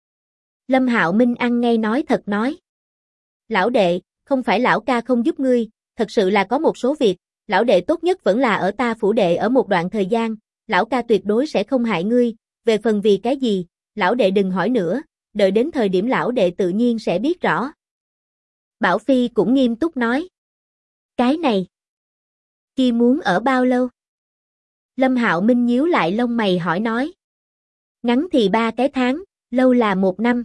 Lâm Hạo Minh ăn ngay nói thật nói. Lão đệ, không phải lão ca không giúp ngươi, thật sự là có một số việc, lão đệ tốt nhất vẫn là ở ta phủ đệ ở một đoạn thời gian, lão ca tuyệt đối sẽ không hại ngươi, về phần vì cái gì, lão đệ đừng hỏi nữa, đợi đến thời điểm lão đệ tự nhiên sẽ biết rõ. Bảo Phi cũng nghiêm túc nói. Cái này, kia muốn ở bao lâu? Lâm Hạo Minh nhíu lại lông mày hỏi nói. Ngắn thì 3 cái tháng, lâu là 1 năm.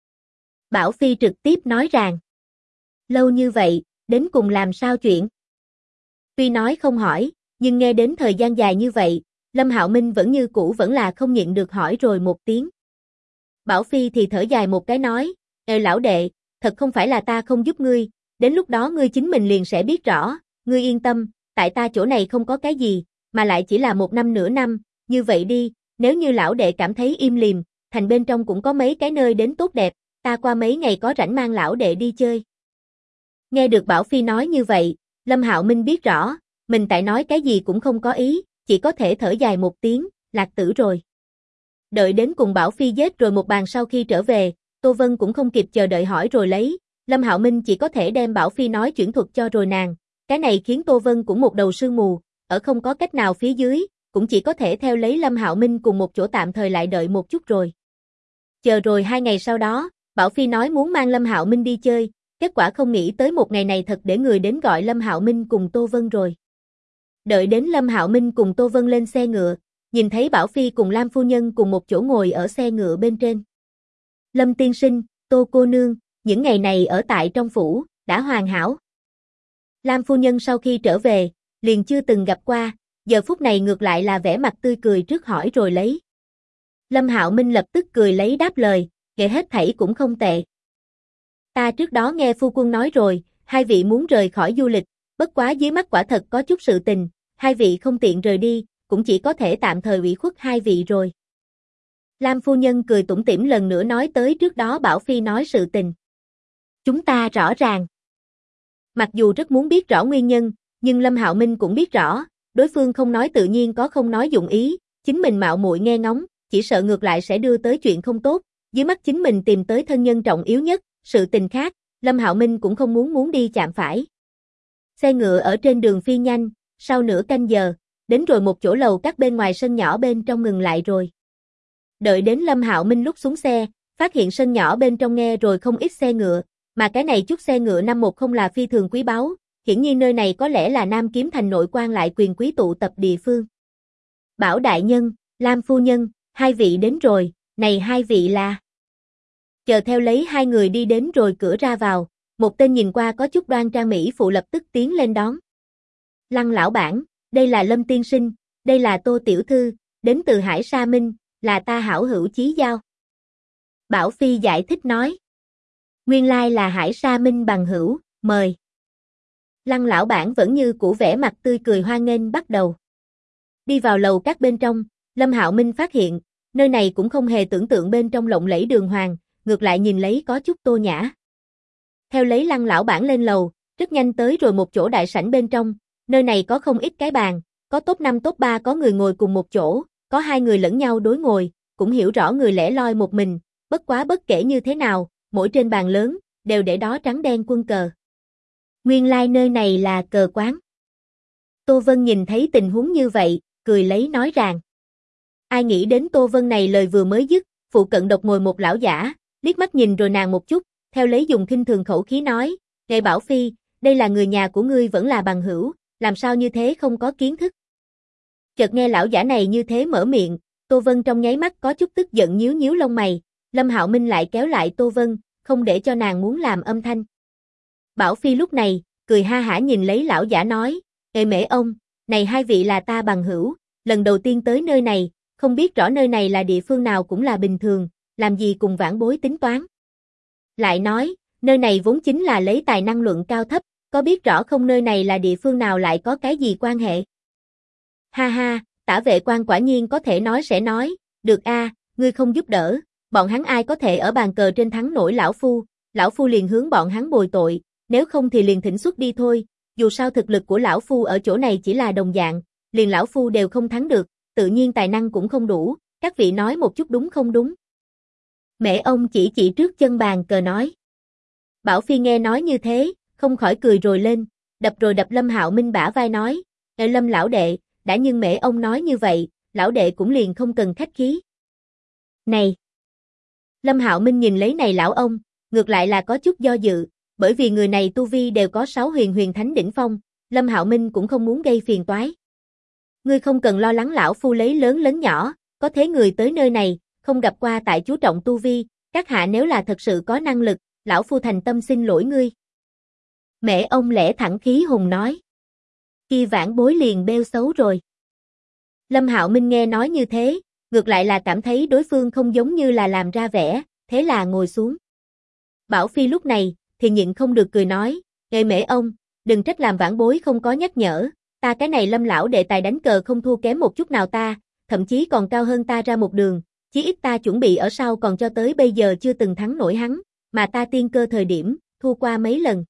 Bảo Phi trực tiếp nói rằng. Lâu như vậy, đến cùng làm sao chuyện? Tuy nói không hỏi, nhưng nghe đến thời gian dài như vậy, Lâm Hạo Minh vẫn như cũ vẫn là không nhịn được hỏi rồi một tiếng. Bảo Phi thì thở dài một cái nói, lão đệ, thật không phải là ta không giúp ngươi, đến lúc đó ngươi chính mình liền sẽ biết rõ, ngươi yên tâm, tại ta chỗ này không có cái gì, mà lại chỉ là 1 năm nửa năm, như vậy đi, nếu như lão đệ cảm thấy im lìm, thành bên trong cũng có mấy cái nơi đến tốt đẹp, ta qua mấy ngày có rảnh mang lão đệ đi chơi. Nghe được Bảo Phi nói như vậy, Lâm Hạo Minh biết rõ, mình tại nói cái gì cũng không có ý, chỉ có thể thở dài một tiếng, lạc tử rồi. Đợi đến cùng Bảo Phi giết rồi một bàn sau khi trở về, Tô Vân cũng không kịp chờ đợi hỏi rồi lấy, Lâm Hạo Minh chỉ có thể đem Bảo Phi nói chuyển thuật cho rồi nàng, cái này khiến Tô Vân cũng một đầu sương mù, ở không có cách nào phía dưới, cũng chỉ có thể theo lấy Lâm Hạo Minh cùng một chỗ tạm thời lại đợi một chút rồi. Chờ rồi 2 ngày sau đó, Bảo Phi nói muốn mang Lâm Hạo Minh đi chơi, kết quả không nghĩ tới một ngày này thật để người đến gọi Lâm Hạo Minh cùng Tô Vân rồi. Đợi đến Lâm Hạo Minh cùng Tô Vân lên xe ngựa, nhìn thấy Bảo Phi cùng Lam phu nhân cùng một chỗ ngồi ở xe ngựa bên trên. Lâm tiên sinh, Tô cô nương, những ngày này ở tại trong phủ, đã hoàn hảo. Lam phu nhân sau khi trở về, liền chưa từng gặp qua, giờ phút này ngược lại là vẻ mặt tươi cười trước hỏi rồi lấy. Lâm Hạo Minh lập tức cười lấy đáp lời, kể hết thảy cũng không tệ. Ta trước đó nghe phu quân nói rồi, hai vị muốn rời khỏi du lịch, bất quá dưới mắt quả thật có chút sự tình, hai vị không tiện rời đi, cũng chỉ có thể tạm thời ủy khuất hai vị rồi. Lam phu nhân cười tủm tỉm lần nữa nói tới trước đó Bảo Phi nói sự tình. Chúng ta rõ ràng. Mặc dù rất muốn biết rõ nguyên nhân, nhưng Lâm Hạo Minh cũng biết rõ, đối phương không nói tự nhiên có không nói dụng ý, chính mình mạo muội nghe ngóng, chỉ sợ ngược lại sẽ đưa tới chuyện không tốt, dưới mắt chính mình tìm tới thân nhân trọng yếu nhất, sự tình khác, Lâm Hạo Minh cũng không muốn đi chạm phải. Xe ngựa ở trên đường phi nhanh, sau nửa canh giờ, đến rồi một chỗ lầu các bên ngoài sân nhỏ bên trong ngừng lại rồi. Đợi đến Lâm Hạo Minh lúc xuống xe, phát hiện sân nhỏ bên trong nghe rồi không ít xe ngựa, mà cái này chút xe ngựa 510 là phi thường quý báu, hiển nhiên nơi này có lẽ là Nam Kiếm Thành nội quan lại quyền quý tụ tập địa phương. Bảo đại nhân, Lam phu nhân, hai vị đến rồi, này hai vị là... Chờ theo lấy hai người đi đến rồi cửa ra vào, một tên nhìn qua có chút đoan trang mỹ phụ lập tức tiến lên đón. Lăng lão bản, đây là Lâm tiên sinh, đây là Tô tiểu thư, đến từ Hải Sa Minh, là ta hảo hữu chí giao. Bảo Phi giải thích nói. Nguyên lai là Hải Sa Minh bằng hữu, mời. Lăng lão bản vẫn như cũ vẻ mặt tươi cười hoan nghênh bắt đầu. Đi vào lầu các bên trong, Lâm Hạo Minh phát hiện, nơi này cũng không hề tưởng tượng bên trong lộng lẫy đường hoàng, ngược lại nhìn lấy có chút tô nhã. Theo lấy Lăng lão bản lên lầu, rất nhanh tới rồi một chỗ đại sảnh bên trong, nơi này có không ít cái bàn, có top 5 top 3 có người ngồi cùng một chỗ, có hai người lẫn nhau đối ngồi, cũng hiểu rõ người lẻ loi một mình, bất quá bất kể như thế nào, mỗi trên bàn lớn, đều để đó trắng đen quân cờ. Nguyên lai nơi này là cờ quán. Tô Vân nhìn thấy tình huống như vậy, cười lấy nói rằng. Ai nghĩ đến Tô Vân này lời vừa mới dứt, phụ cận độc ngồi một lão giả, liếc mắt nhìn rồi nàng một chút, theo lấy dùng khinh thường khẩu khí nói, Ngài Bảo Phi, đây là người nhà của ngươi vẫn là bằng hữu, làm sao như thế không có kiến thức. Chợt nghe lão giả này như thế mở miệng, Tô Vân trong nháy mắt có chút tức giận nhíu nhíu lông mày, Lâm Hạo Minh lại kéo lại Tô Vân, không để cho nàng muốn làm âm thanh. Bảo Phi lúc này, cười ha hả nhìn lấy lão giả nói, Ê mễ ông, này hai vị là ta bằng hữu, lần đầu tiên tới nơi này, không biết rõ nơi này là địa phương nào cũng là bình thường, làm gì cùng vãn bối tính toán. Lại nói, Nơi này vốn chính là lấy tài năng luận cao thấp, có biết rõ không nơi này là địa phương nào lại có cái gì quan hệ? Ha ha, Tả Vệ Quan quả nhiên có thể nói sẽ nói, được a, ngươi không giúp đỡ, bọn hắn ai có thể ở bàn cờ trên thắng nổi lão phu liền hướng bọn hắn bồi tội, nếu không thì liền thỉnh xuất đi thôi, dù sao thực lực của lão phu ở chỗ này chỉ là đồng dạng, liền lão phu đều không thắng được, tự nhiên tài năng cũng không đủ, các vị nói một chút đúng không đúng? Mẹ ông chỉ trước chân bàn cờ nói. Bảo Phi nghe nói như thế, không khỏi cười rồi lên, đập Lâm Hạo Minh bả vai nói, Lâm lão đệ, đã nhưng mẹ ông nói như vậy, lão đệ cũng liền không cần khách khí. Này! Lâm Hạo Minh nhìn lấy này lão ông, ngược lại là có chút do dự, bởi vì người này tu vi đều có 6 huyền thánh đỉnh phong, Lâm Hạo Minh cũng không muốn gây phiền toái. Ngươi không cần lo lắng lão phu lấy lớn nhỏ, có thế người tới nơi này, không gặp qua tại chú trọng tu vi, các hạ nếu là thật sự có năng lực, lão phu thành tâm xin lỗi ngươi. Mẹ ông lẽ thẳng khí hùng nói. Kia vãn bối liền bêu xấu rồi. Lâm Hạo Minh nghe nói như thế, ngược lại là cảm thấy đối phương không giống như là làm ra vẻ, thế là ngồi xuống. Bảo Phi lúc này, thì nhịn không được cười nói, Ê mẹ ông, đừng trách làm vãn bối không có nhắc nhở, ta cái này Lâm lão đệ tài đánh cờ không thua kém một chút nào ta, thậm chí còn cao hơn ta ra một đường, chí ít ta chuẩn bị ở sau còn cho tới bây giờ chưa từng thắng nổi hắn, mà ta tiên cơ thời điểm, thua qua mấy lần.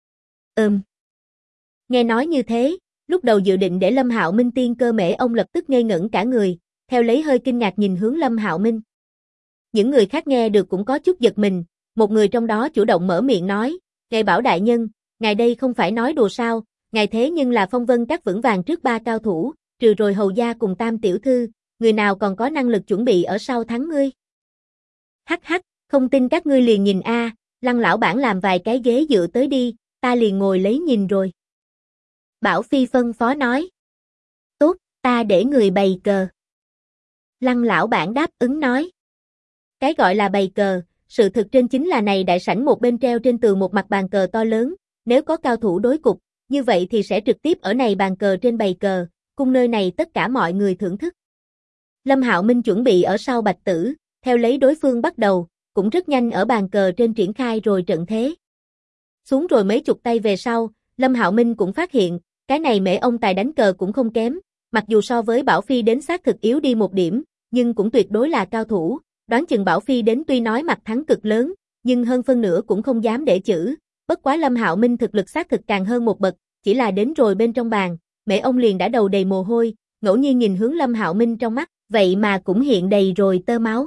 Nghe nói như thế, lúc đầu dự định để Lâm Hạo Minh tiên cơ mễ ông lập tức ngây ngẩn cả người, theo lấy hơi kinh ngạc nhìn hướng Lâm Hạo Minh. Những người khác nghe được cũng có chút giật mình, một người trong đó chủ động mở miệng nói, ngài Bảo đại nhân, ngài đây không phải nói đùa sao, ngài thế nhưng là phong vân các vững vàng trước 3 cao thủ, trừ rồi hầu gia cùng Tam tiểu thư, người nào còn có năng lực chuẩn bị ở sau thắng ngươi. Hắc hắc, không tin các ngươi liền nhìn a, Lăng lão bản làm vài cái ghế dựa tới đi, ta liền ngồi lấy nhìn rồi. Bảo Phi phân phó nói. Tốt, ta để người bày cờ. Lăng lão bản đáp ứng nói. Cái gọi là bày cờ, sự thực trên chính là này đại sảnh một bên treo trên tường một mặt bàn cờ to lớn, nếu có cao thủ đối cục, như vậy thì sẽ trực tiếp ở này bàn cờ trên bày cờ, cung nơi này tất cả mọi người thưởng thức. Lâm Hạo Minh chuẩn bị ở sau bạch tử, theo lấy đối phương bắt đầu, cũng rất nhanh ở bàn cờ trên triển khai rồi trận thế. Xuống rồi mấy chục tay về sau, Lâm Hạo Minh cũng phát hiện, cái này mễ ông tài đánh cờ cũng không kém, mặc dù so với Bảo Phi đến xác thực yếu đi một điểm, nhưng cũng tuyệt đối là cao thủ, đoán chừng Bảo Phi đến tuy nói mặt thắng cực lớn, nhưng hơn phân nửa cũng không dám để chữ, bất quá Lâm Hạo Minh thực lực xác thực càng hơn một bậc, chỉ là đến rồi bên trong bàn, mễ ông liền đã đầu đầy mồ hôi, ngẫu nhiên nhìn hướng Lâm Hạo Minh trong mắt, vậy mà cũng hiện đầy rồi tơ máu.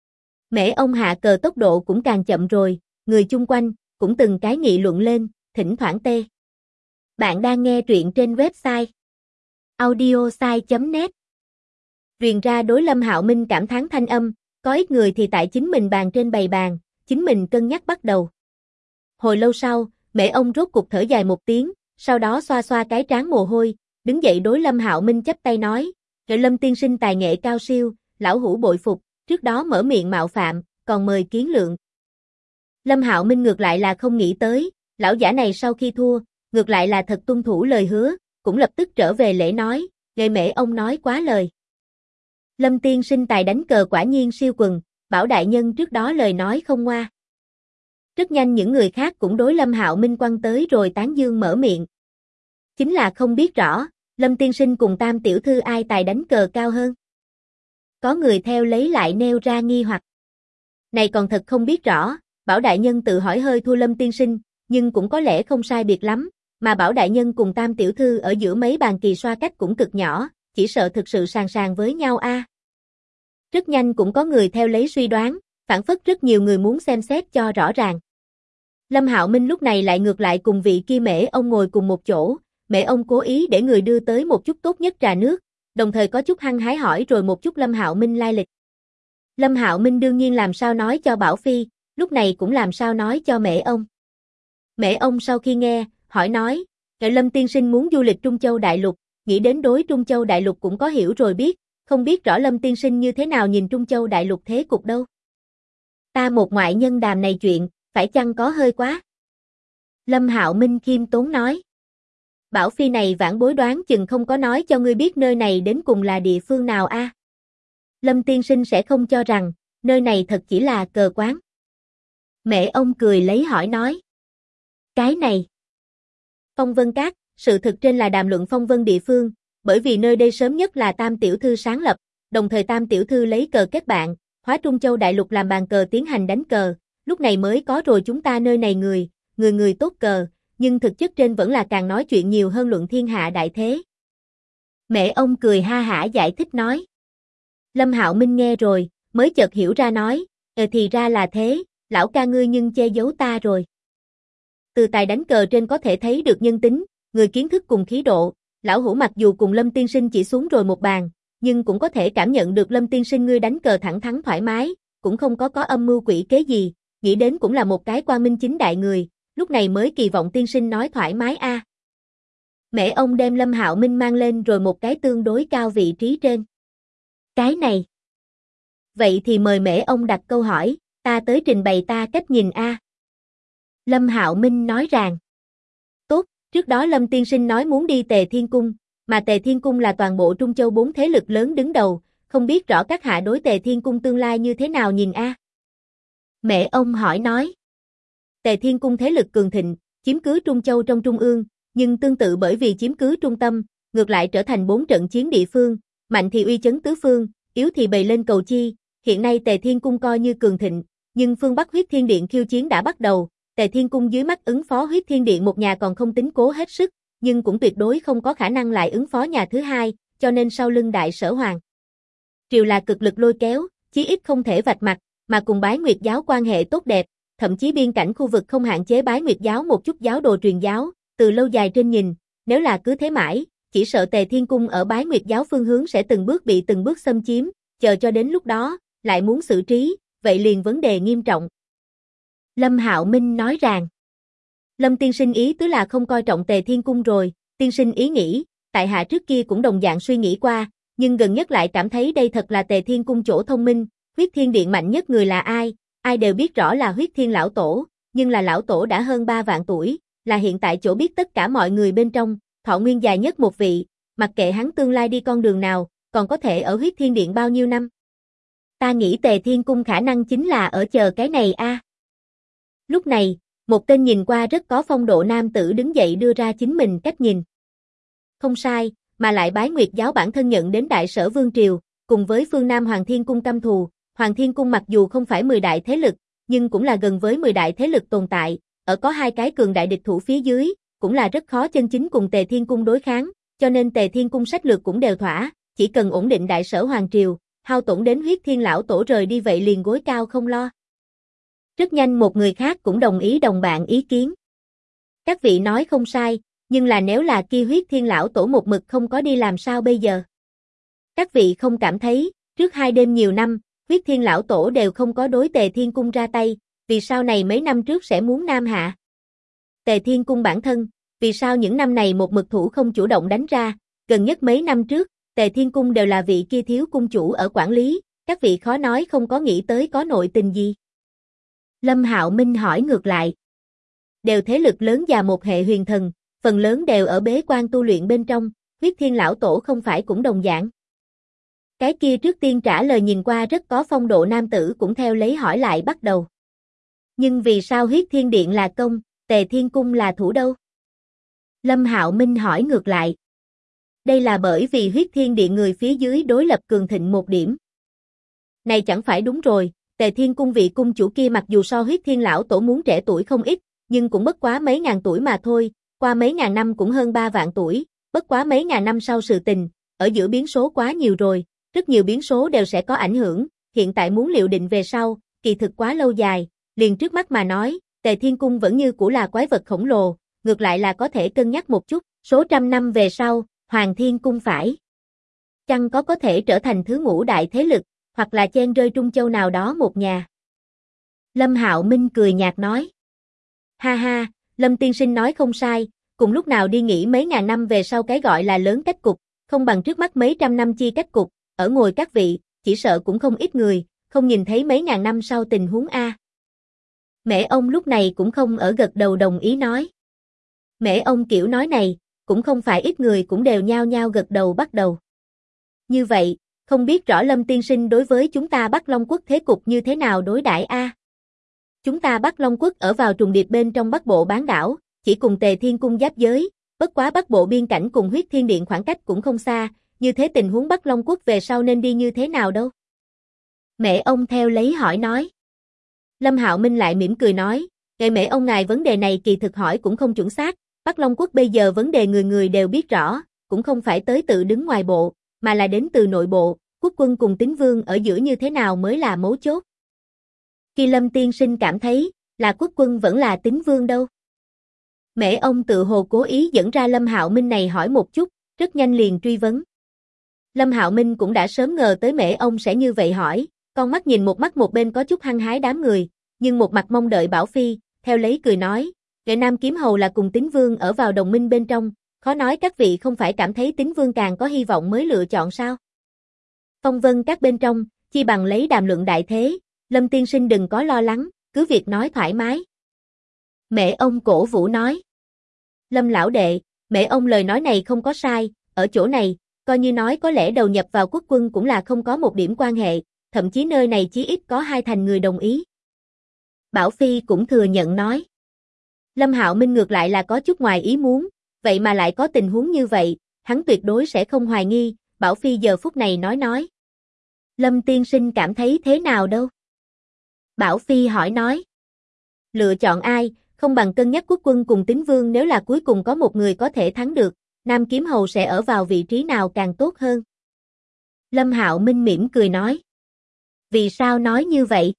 Mễ ông hạ cờ tốc độ cũng càng chậm rồi, người chung quanh cũng từng cái nghị luận lên, thỉnh thoảng tê. Bạn đang nghe truyện trên website audiosai.net. Truyền ra đối Lâm Hạo Minh cảm thán thanh âm, có ít người thì tại chính mình bàn trên bày bàn, chính mình cân nhắc bắt đầu. Hồi lâu sau, mễ ông rốt cục thở dài một tiếng, sau đó xoa xoa cái trán mồ hôi, đứng dậy đối Lâm Hạo Minh chắp tay nói, Lâm tiên sinh tài nghệ cao siêu, lão hữu bội phục, trước đó mở miệng mạo phạm, còn mời kiến lượng. Lâm Hạo Minh ngược lại là không nghĩ tới, lão giả này sau khi thua, ngược lại là thật tuân thủ lời hứa, cũng lập tức trở về lễ nói, nghệ mễ ông nói quá lời. Lâm tiên sinh tài đánh cờ quả nhiên siêu quần, Bảo đại nhân trước đó lời nói không ngoa. Rất nhanh những người khác cũng đối Lâm Hạo Minh quăng tới rồi tán dương mở miệng. Chính là không biết rõ, Lâm tiên sinh cùng Tam tiểu thư ai tài đánh cờ cao hơn. Có người theo lấy lại nêu ra nghi hoặc. Này còn thật không biết rõ, Bảo đại nhân tự hỏi hơi thua Lâm tiên sinh, nhưng cũng có lẽ không sai biệt lắm, mà Bảo đại nhân cùng Tam tiểu thư ở giữa mấy bàn kỳ xoa cách cũng cực nhỏ, chỉ sợ thực sự sàng sàng với nhau a. Rất nhanh cũng có người theo lấy suy đoán, phản phất rất nhiều người muốn xem xét cho rõ ràng. Lâm Hạo Minh lúc này lại ngược lại cùng vị kia mễ ông ngồi cùng một chỗ, mễ ông cố ý để người đưa tới một chút tốt nhất trà nước, đồng thời có chút hăng hái hỏi rồi một chút Lâm Hạo Minh lai lịch. Lâm Hạo Minh đương nhiên làm sao nói cho Bảo Phi, lúc này cũng làm sao nói cho mễ ông. Mễ ông sau khi nghe, hỏi nói, Lâm tiên sinh muốn du lịch Trung Châu Đại Lục, nghĩ đến đối Trung Châu Đại Lục cũng có hiểu rồi biết, không biết rõ Lâm tiên sinh như thế nào nhìn Trung Châu Đại Lục thế cục đâu. Ta một ngoại nhân đàm này chuyện, phải chăng có hơi quá? Lâm Hạo Minh khiêm tốn nói. Bảo Phi này vãn bối đoán chừng không có nói cho ngươi biết nơi này đến cùng là địa phương nào a. Lâm tiên sinh sẽ không cho rằng, nơi này thật chỉ là cờ quán. Mẹ ông cười lấy hỏi nói. Cái này. Phong Vân Các, sự thực trên là đàm luận phong vân địa phương, bởi vì nơi đây sớm nhất là Tam Tiểu Thư sáng lập, đồng thời Tam Tiểu Thư lấy cờ kết bạn, hóa Trung Châu Đại Lục làm bàn cờ tiến hành đánh cờ, lúc này mới có rồi chúng ta nơi này người tốt cờ, nhưng thực chất trên vẫn là càng nói chuyện nhiều hơn luận thiên hạ đại thế. Mẹ ông cười ha hả giải thích nói. Lâm Hạo Minh nghe rồi, mới chợt hiểu ra nói, thì ra là thế, lão ca ngươi nhưng che giấu ta rồi. Từ tài đánh cờ trên có thể thấy được nhân tính, người kiến thức cùng khí độ, lão hủ mặc dù cùng Lâm tiên sinh chỉ xuống rồi một bàn, nhưng cũng có thể cảm nhận được Lâm tiên sinh ngươi đánh cờ thẳng thắn thoải mái, cũng không có âm mưu quỷ kế gì, nghĩ đến cũng là một cái quang minh chính đại người, lúc này mới kỳ vọng tiên sinh nói thoải mái a. Mẹ ông đem Lâm Hạo Minh mang lên rồi một cái tương đối cao vị trí trên. Cái này. Vậy thì mời mẹ ông đặt câu hỏi, ta tới trình bày ta cách nhìn a. Lâm Hạo Minh nói rằng. Tốt, trước đó Lâm tiên sinh nói muốn đi Tề Thiên Cung, mà Tề Thiên Cung là toàn bộ Trung Châu 4 thế lực lớn đứng đầu, không biết rõ các hạ đối Tề Thiên Cung tương lai như thế nào nhìn a? Mẹ ông hỏi nói. Tề Thiên Cung thế lực cường thịnh, chiếm cứ Trung Châu trong Trung ương, nhưng tương tự bởi vì chiếm cứ trung tâm, ngược lại trở thành 4 trận chiến địa phương, mạnh thì uy chấn tứ phương, yếu thì bày lên cầu chi, hiện nay Tề Thiên Cung coi như cường thịnh, nhưng phương Bắc Huyết Thiên Điện khiêu chiến đã bắt đầu, Tề Thiên Cung dưới mắt ứng phó Huyết Thiên Điện một nhà còn không tính cố hết sức, nhưng cũng tuyệt đối không có khả năng lại ứng phó nhà thứ hai, cho nên sau lưng Đại Sở Hoàng triều là cực lực lôi kéo, chí ít không thể vạch mặt, mà cùng Bái Nguyệt giáo quan hệ tốt đẹp, thậm chí biên cảnh khu vực không hạn chế Bái Nguyệt giáo một chút giáo đồ truyền giáo, từ lâu dài trên nhìn, nếu là cứ thế mãi, chỉ sợ Tề Thiên Cung ở Bái Nguyệt giáo phương hướng sẽ từng bước xâm chiếm, chờ cho đến lúc đó, lại muốn xử trí, vậy liền vấn đề nghiêm trọng. Lâm Hạo Minh nói rằng, Lâm tiên sinh ý tứ là không coi trọng Tề Thiên Cung rồi, tiên sinh ý nghĩ, tại hạ trước kia cũng đồng dạng suy nghĩ qua, nhưng gần nhất lại cảm thấy đây thật là Tề Thiên Cung chỗ thông minh, Huyết Thiên Điện mạnh nhất người là ai, ai đều biết rõ là Huyết Thiên lão tổ, nhưng là lão tổ đã hơn 3 vạn tuổi, là hiện tại chỗ biết tất cả mọi người bên trong, thọ nguyên dài nhất một vị, mặc kệ hắn tương lai đi con đường nào, còn có thể ở Huyết Thiên Điện bao nhiêu năm. Ta nghĩ Tề Thiên Cung khả năng chính là ở chờ cái này a. Lúc này, một tên nhìn qua rất có phong độ nam tử đứng dậy đưa ra chính mình cách nhìn. Không sai, mà lại Bái Nguyệt giáo bản thân nhận đến Đại Sở Vương Triều, cùng với phương Nam Hoàng Thiên Cung căm thù, Hoàng Thiên Cung mặc dù không phải 10 đại thế lực, nhưng cũng là gần với 10 đại thế lực tồn tại, ở có 2 cái cường đại địch thủ phía dưới, cũng là rất khó chân chính cùng Tề Thiên Cung đối kháng, cho nên Tề Thiên Cung sách lược cũng đều thỏa, chỉ cần ổn định Đại Sở Hoàng Triều, hao tổn đến Huyết Thiên lão tổ rời đi vậy liền gối cao không lo. Rất nhanh một người khác cũng đồng ý đồng bạn ý kiến. Các vị nói không sai, nhưng là nếu là kia Huyết Thiên lão tổ một mực không có đi làm sao bây giờ? Các vị không cảm thấy, trước 2 đêm nhiều năm, Huyết Thiên lão tổ đều không có đối Tề Thiên Cung ra tay, vì sao này mấy năm trước sẽ muốn nam hạ? Tề Thiên Cung bản thân, vì sao những năm này một mực thủ không chủ động đánh ra, gần nhất mấy năm trước, Tề Thiên Cung đều là vị kia thiếu cung chủ ở quản lý, các vị khó nói không có nghĩ tới có nội tình gì. Lâm Hạo Minh hỏi ngược lại. Đều thế lực lớn và một hệ huyền thần, phần lớn đều ở bế quan tu luyện bên trong, Huyết Thiên lão tổ không phải cũng đồng dạng. Cái kia trước tiên trả lời nhìn qua rất có phong độ nam tử cũng theo lấy hỏi lại bắt đầu. Nhưng vì sao Huyết Thiên Điện là công, Tề Thiên Cung là thủ đâu? Lâm Hạo Minh hỏi ngược lại. Đây là bởi vì Huyết Thiên Điện người phía dưới đối lập cường thịnh một điểm. Này chẳng phải đúng rồi, Tề Thiên Cung vị cung chủ kia mặc dù so Huyết Thiên lão tổ muốn trẻ tuổi không ít, nhưng cũng bất quá mấy ngàn tuổi mà thôi, qua mấy ngàn năm cũng hơn 3 vạn tuổi, bất quá mấy ngàn năm sau sự tình, ở giữa biến số quá nhiều rồi, rất nhiều biến số đều sẽ có ảnh hưởng, hiện tại muốn liệu định về sau, kỳ thực quá lâu dài, liền trước mắt mà nói, Tề Thiên Cung vẫn như cũ là quái vật khổng lồ, ngược lại là có thể cân nhắc một chút, số trăm năm về sau, Hoàng Thiên Cung phải chăng có thể trở thành thứ 5 đại thế lực, hoặc là chen rơi Trung Châu nào đó một nhà. Lâm Hạo Minh cười nhạt nói. Ha ha, Lâm tiên sinh nói không sai, cùng lúc nào đi nghĩ mấy ngàn năm về sau cái gọi là lớn cách cục, không bằng trước mắt mấy trăm năm chi cách cục, ở ngồi các vị, chỉ sợ cũng không ít người, không nhìn thấy mấy ngàn năm sau tình huống a. Mẹ ông lúc này cũng không ở gật đầu đồng ý nói. Mẹ ông kiểu nói này, cũng không phải ít người cũng đều nhao nhao gật đầu bắt đầu. Như vậy, không biết rõ Lâm tiên sinh đối với chúng ta Bắc Long quốc thế cục như thế nào đối đãi a? Chúng ta Bắc Long Quốc ở vào trùng điệp bên trong Bắc Bộ bán đảo, chỉ cùng Tề Thiên Cung giáp giới, bất quá Bắc Bộ biên cảnh cùng Huyết Thiên Điện khoảng cách cũng không xa, như thế tình huống Bắc Long Quốc về sau nên đi như thế nào đâu? Mẹ ông theo lấy hỏi nói. Lâm Hạo Minh lại mỉm cười nói, mẹ ông ngài vấn đề này kỳ thực hỏi cũng không chuẩn xác, Bắc Long Quốc bây giờ vấn đề người người đều biết rõ, cũng không phải tới tự đứng ngoài bộ, mà là đến từ nội bộ, quốc quân cùng Tín Vương ở giữa như thế nào mới là mấu chốt. Khi Lâm tiên sinh cảm thấy, là quốc quân vẫn là Tín Vương đâu. Mẹ ông tự hồ cố ý dẫn ra Lâm Hạo Minh này hỏi một chút, rất nhanh liền truy vấn. Lâm Hạo Minh cũng đã sớm ngờ tới mẹ ông sẽ như vậy hỏi, con mắt nhìn một mắt một bên có chút hăng hái đám người, nhưng một mặt mong đợi Bảo Phi, theo lấy cười nói, Nghệ Nam Kiếm Hầu là cùng Tín Vương ở vào đồng minh bên trong, khó nói các vị không phải cảm thấy Tín Vương càng có hy vọng mới lựa chọn sao? Phong vân các bên trong, chi bằng lấy đàm luận đại thế, Lâm tiên sinh đừng có lo lắng, cứ việc nói thoải mái. Mẹ ông cổ vũ nói. Lâm lão đệ, mẹ ông lời nói này không có sai, ở chỗ này, coi như nói có lẽ đầu nhập vào quốc quân cũng là không có một điểm quan hệ, thậm chí nơi này chí ít có 2/3 người đồng ý. Bảo Phi cũng thừa nhận nói. Lâm Hạo Minh ngược lại là có chút ngoài ý muốn, vậy mà lại có tình huống như vậy, hắn tuyệt đối sẽ không hoài nghi, Bảo Phi giờ phút này nói. Lâm tiên sinh cảm thấy thế nào đâu? Bảo Phi hỏi nói. Lựa chọn ai, không bằng cân nhắc quốc quân cùng Tín Vương, nếu là cuối cùng có một người có thể thắng được, Nam Kiếm Hầu sẽ ở vào vị trí nào càng tốt hơn? Lâm Hạo Minh mỉm cười nói. Vì sao nói như vậy?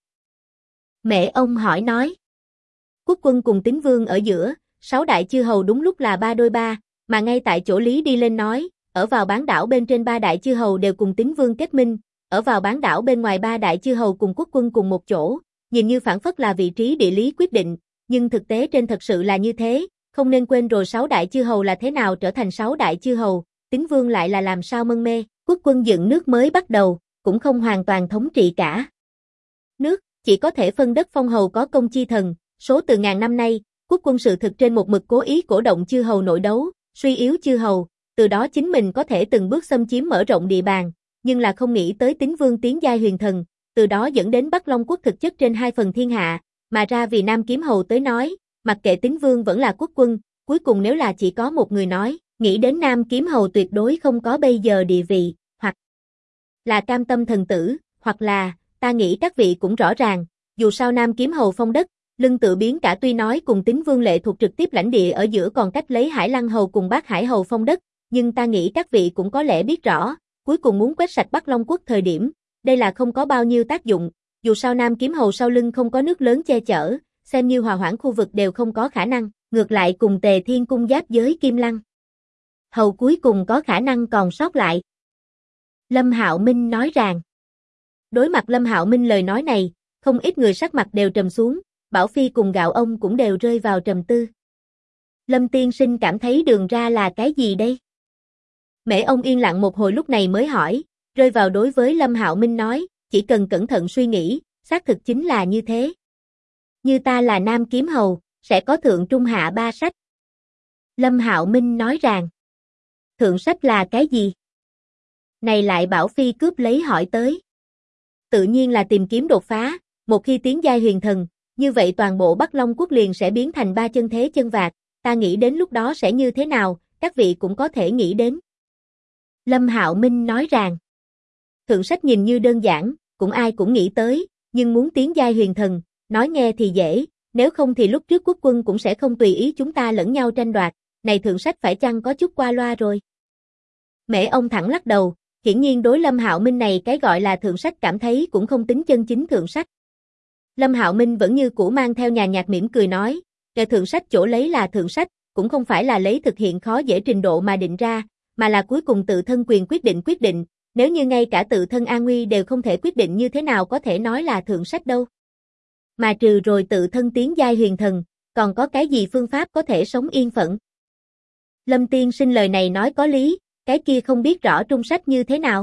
Mẹ ông hỏi nói. Quốc quân cùng Tín Vương ở giữa, 6 đại chư hầu đúng lúc là 3 đôi 3, mà ngay tại chỗ lý đi lên nói, ở vào bán đảo bên trên 3 đại chư hầu đều cùng Tín Vương kết minh, ở vào bán đảo bên ngoài 3 đại chư hầu cùng quốc quân cùng một chỗ, nhìn như phản phất là vị trí địa lý quyết định, nhưng thực tế trên thật sự là như thế, không nên quên rồi 6 đại chư hầu là thế nào trở thành 6 đại chư hầu, Tín Vương lại là làm sao mân mê, quốc quân dựng nước mới bắt đầu, cũng không hoàn toàn thống trị cả nước, chỉ có thể phân đất phong hầu có công chi thần, số từ ngàn năm nay, quốc quân sự thực trên một mực cố ý cổ động chư hầu nội đấu, suy yếu chư hầu, từ đó chính mình có thể từng bước xâm chiếm mở rộng địa bàn, nhưng là không nghĩ tới Tín Vương tiến giai huyền thần, từ đó dẫn đến Bắc Long Quốc thực chất trên 2 phần thiên hạ, mà ra vì Nam Kiếm Hầu tới nói, mặc kệ Tín Vương vẫn là quốc quân, cuối cùng nếu là chỉ có một người nói, nghĩ đến Nam Kiếm Hầu tuyệt đối không có bây giờ địa vị, hoặc là cam tâm thần tử, hoặc là, ta nghĩ các vị cũng rõ ràng, dù sao Nam Kiếm Hầu phong đất, lưng tự biến cả, tuy nói cùng Tín Vương lệ thuộc trực tiếp lãnh địa ở giữa còn cách lấy Hải Lăng Hầu cùng Bác Hải Hầu phong đất, nhưng ta nghĩ các vị cũng có lẽ biết rõ, cuối cùng muốn quét sạch Bắc Long Quốc thời điểm, đây là không có bao nhiêu tác dụng, dù sao Nam Kiếm Hầu sau lưng không có nước lớn che chở, xem như hòa hoãn khu vực đều không có khả năng, ngược lại cùng Tề Thiên Cung giáp giới Kim Lăng Hầu cuối cùng có khả năng còn sót lại. Lâm Hạo Minh nói rằng. Đối mặt Lâm Hạo Minh lời nói này, không ít người sắc mặt đều trầm xuống, Bảo Phi cùng Gạo ông cũng đều rơi vào trầm tư. Lâm tiên sinh cảm thấy đường ra là cái gì đây? Mẹ ông yên lặng một hồi lúc này mới hỏi, rơi vào đối với Lâm Hạo Minh nói, chỉ cần cẩn thận suy nghĩ, xác thực chính là như thế. Như ta là Nam Kiếm Hầu, sẽ có thượng trung hạ 3 sách. Lâm Hạo Minh nói rằng, thượng sách là cái gì? Này lại Bảo Phi cướp lấy hỏi tới. Tự nhiên là tìm kiếm đột phá, một khi tiến giai huyền thần, như vậy toàn bộ Bắc Long Quốc liền sẽ biến thành 3 chân thế chân vạc, ta nghĩ đến lúc đó sẽ như thế nào, các vị cũng có thể nghĩ đến. Lâm Hạo Minh nói rằng, thượng sách nhìn như đơn giản, cũng ai cũng nghĩ tới, nhưng muốn tiến giai huyền thần, nói nghe thì dễ, nếu không thì lúc trước quốc quân cũng sẽ không tùy ý chúng ta lẫn nhau tranh đoạt, này thượng sách phải chăng có chút qua loa rồi. Mẹ ông thẳng lắc đầu, hiển nhiên đối Lâm Hạo Minh này cái gọi là thượng sách cảm thấy cũng không tính chân chính thượng sách. Lâm Hạo Minh vẫn như cũ mang theo nhàn nhạt mỉm cười nói, cái thượng sách chỗ lấy là thượng sách, cũng không phải là lấy thực hiện khó dễ trình độ mà định ra, mà là cuối cùng tự thân quyền quyết định, nếu như ngay cả tự thân an nguy đều không thể quyết định như thế nào có thể nói là thượng sách đâu. Mà trừ rồi tự thân tiến giai huyền thần, còn có cái gì phương pháp có thể sống yên phận? Lâm tiên sinh lời này nói có lý, cái kia không biết rõ trung sách như thế nào?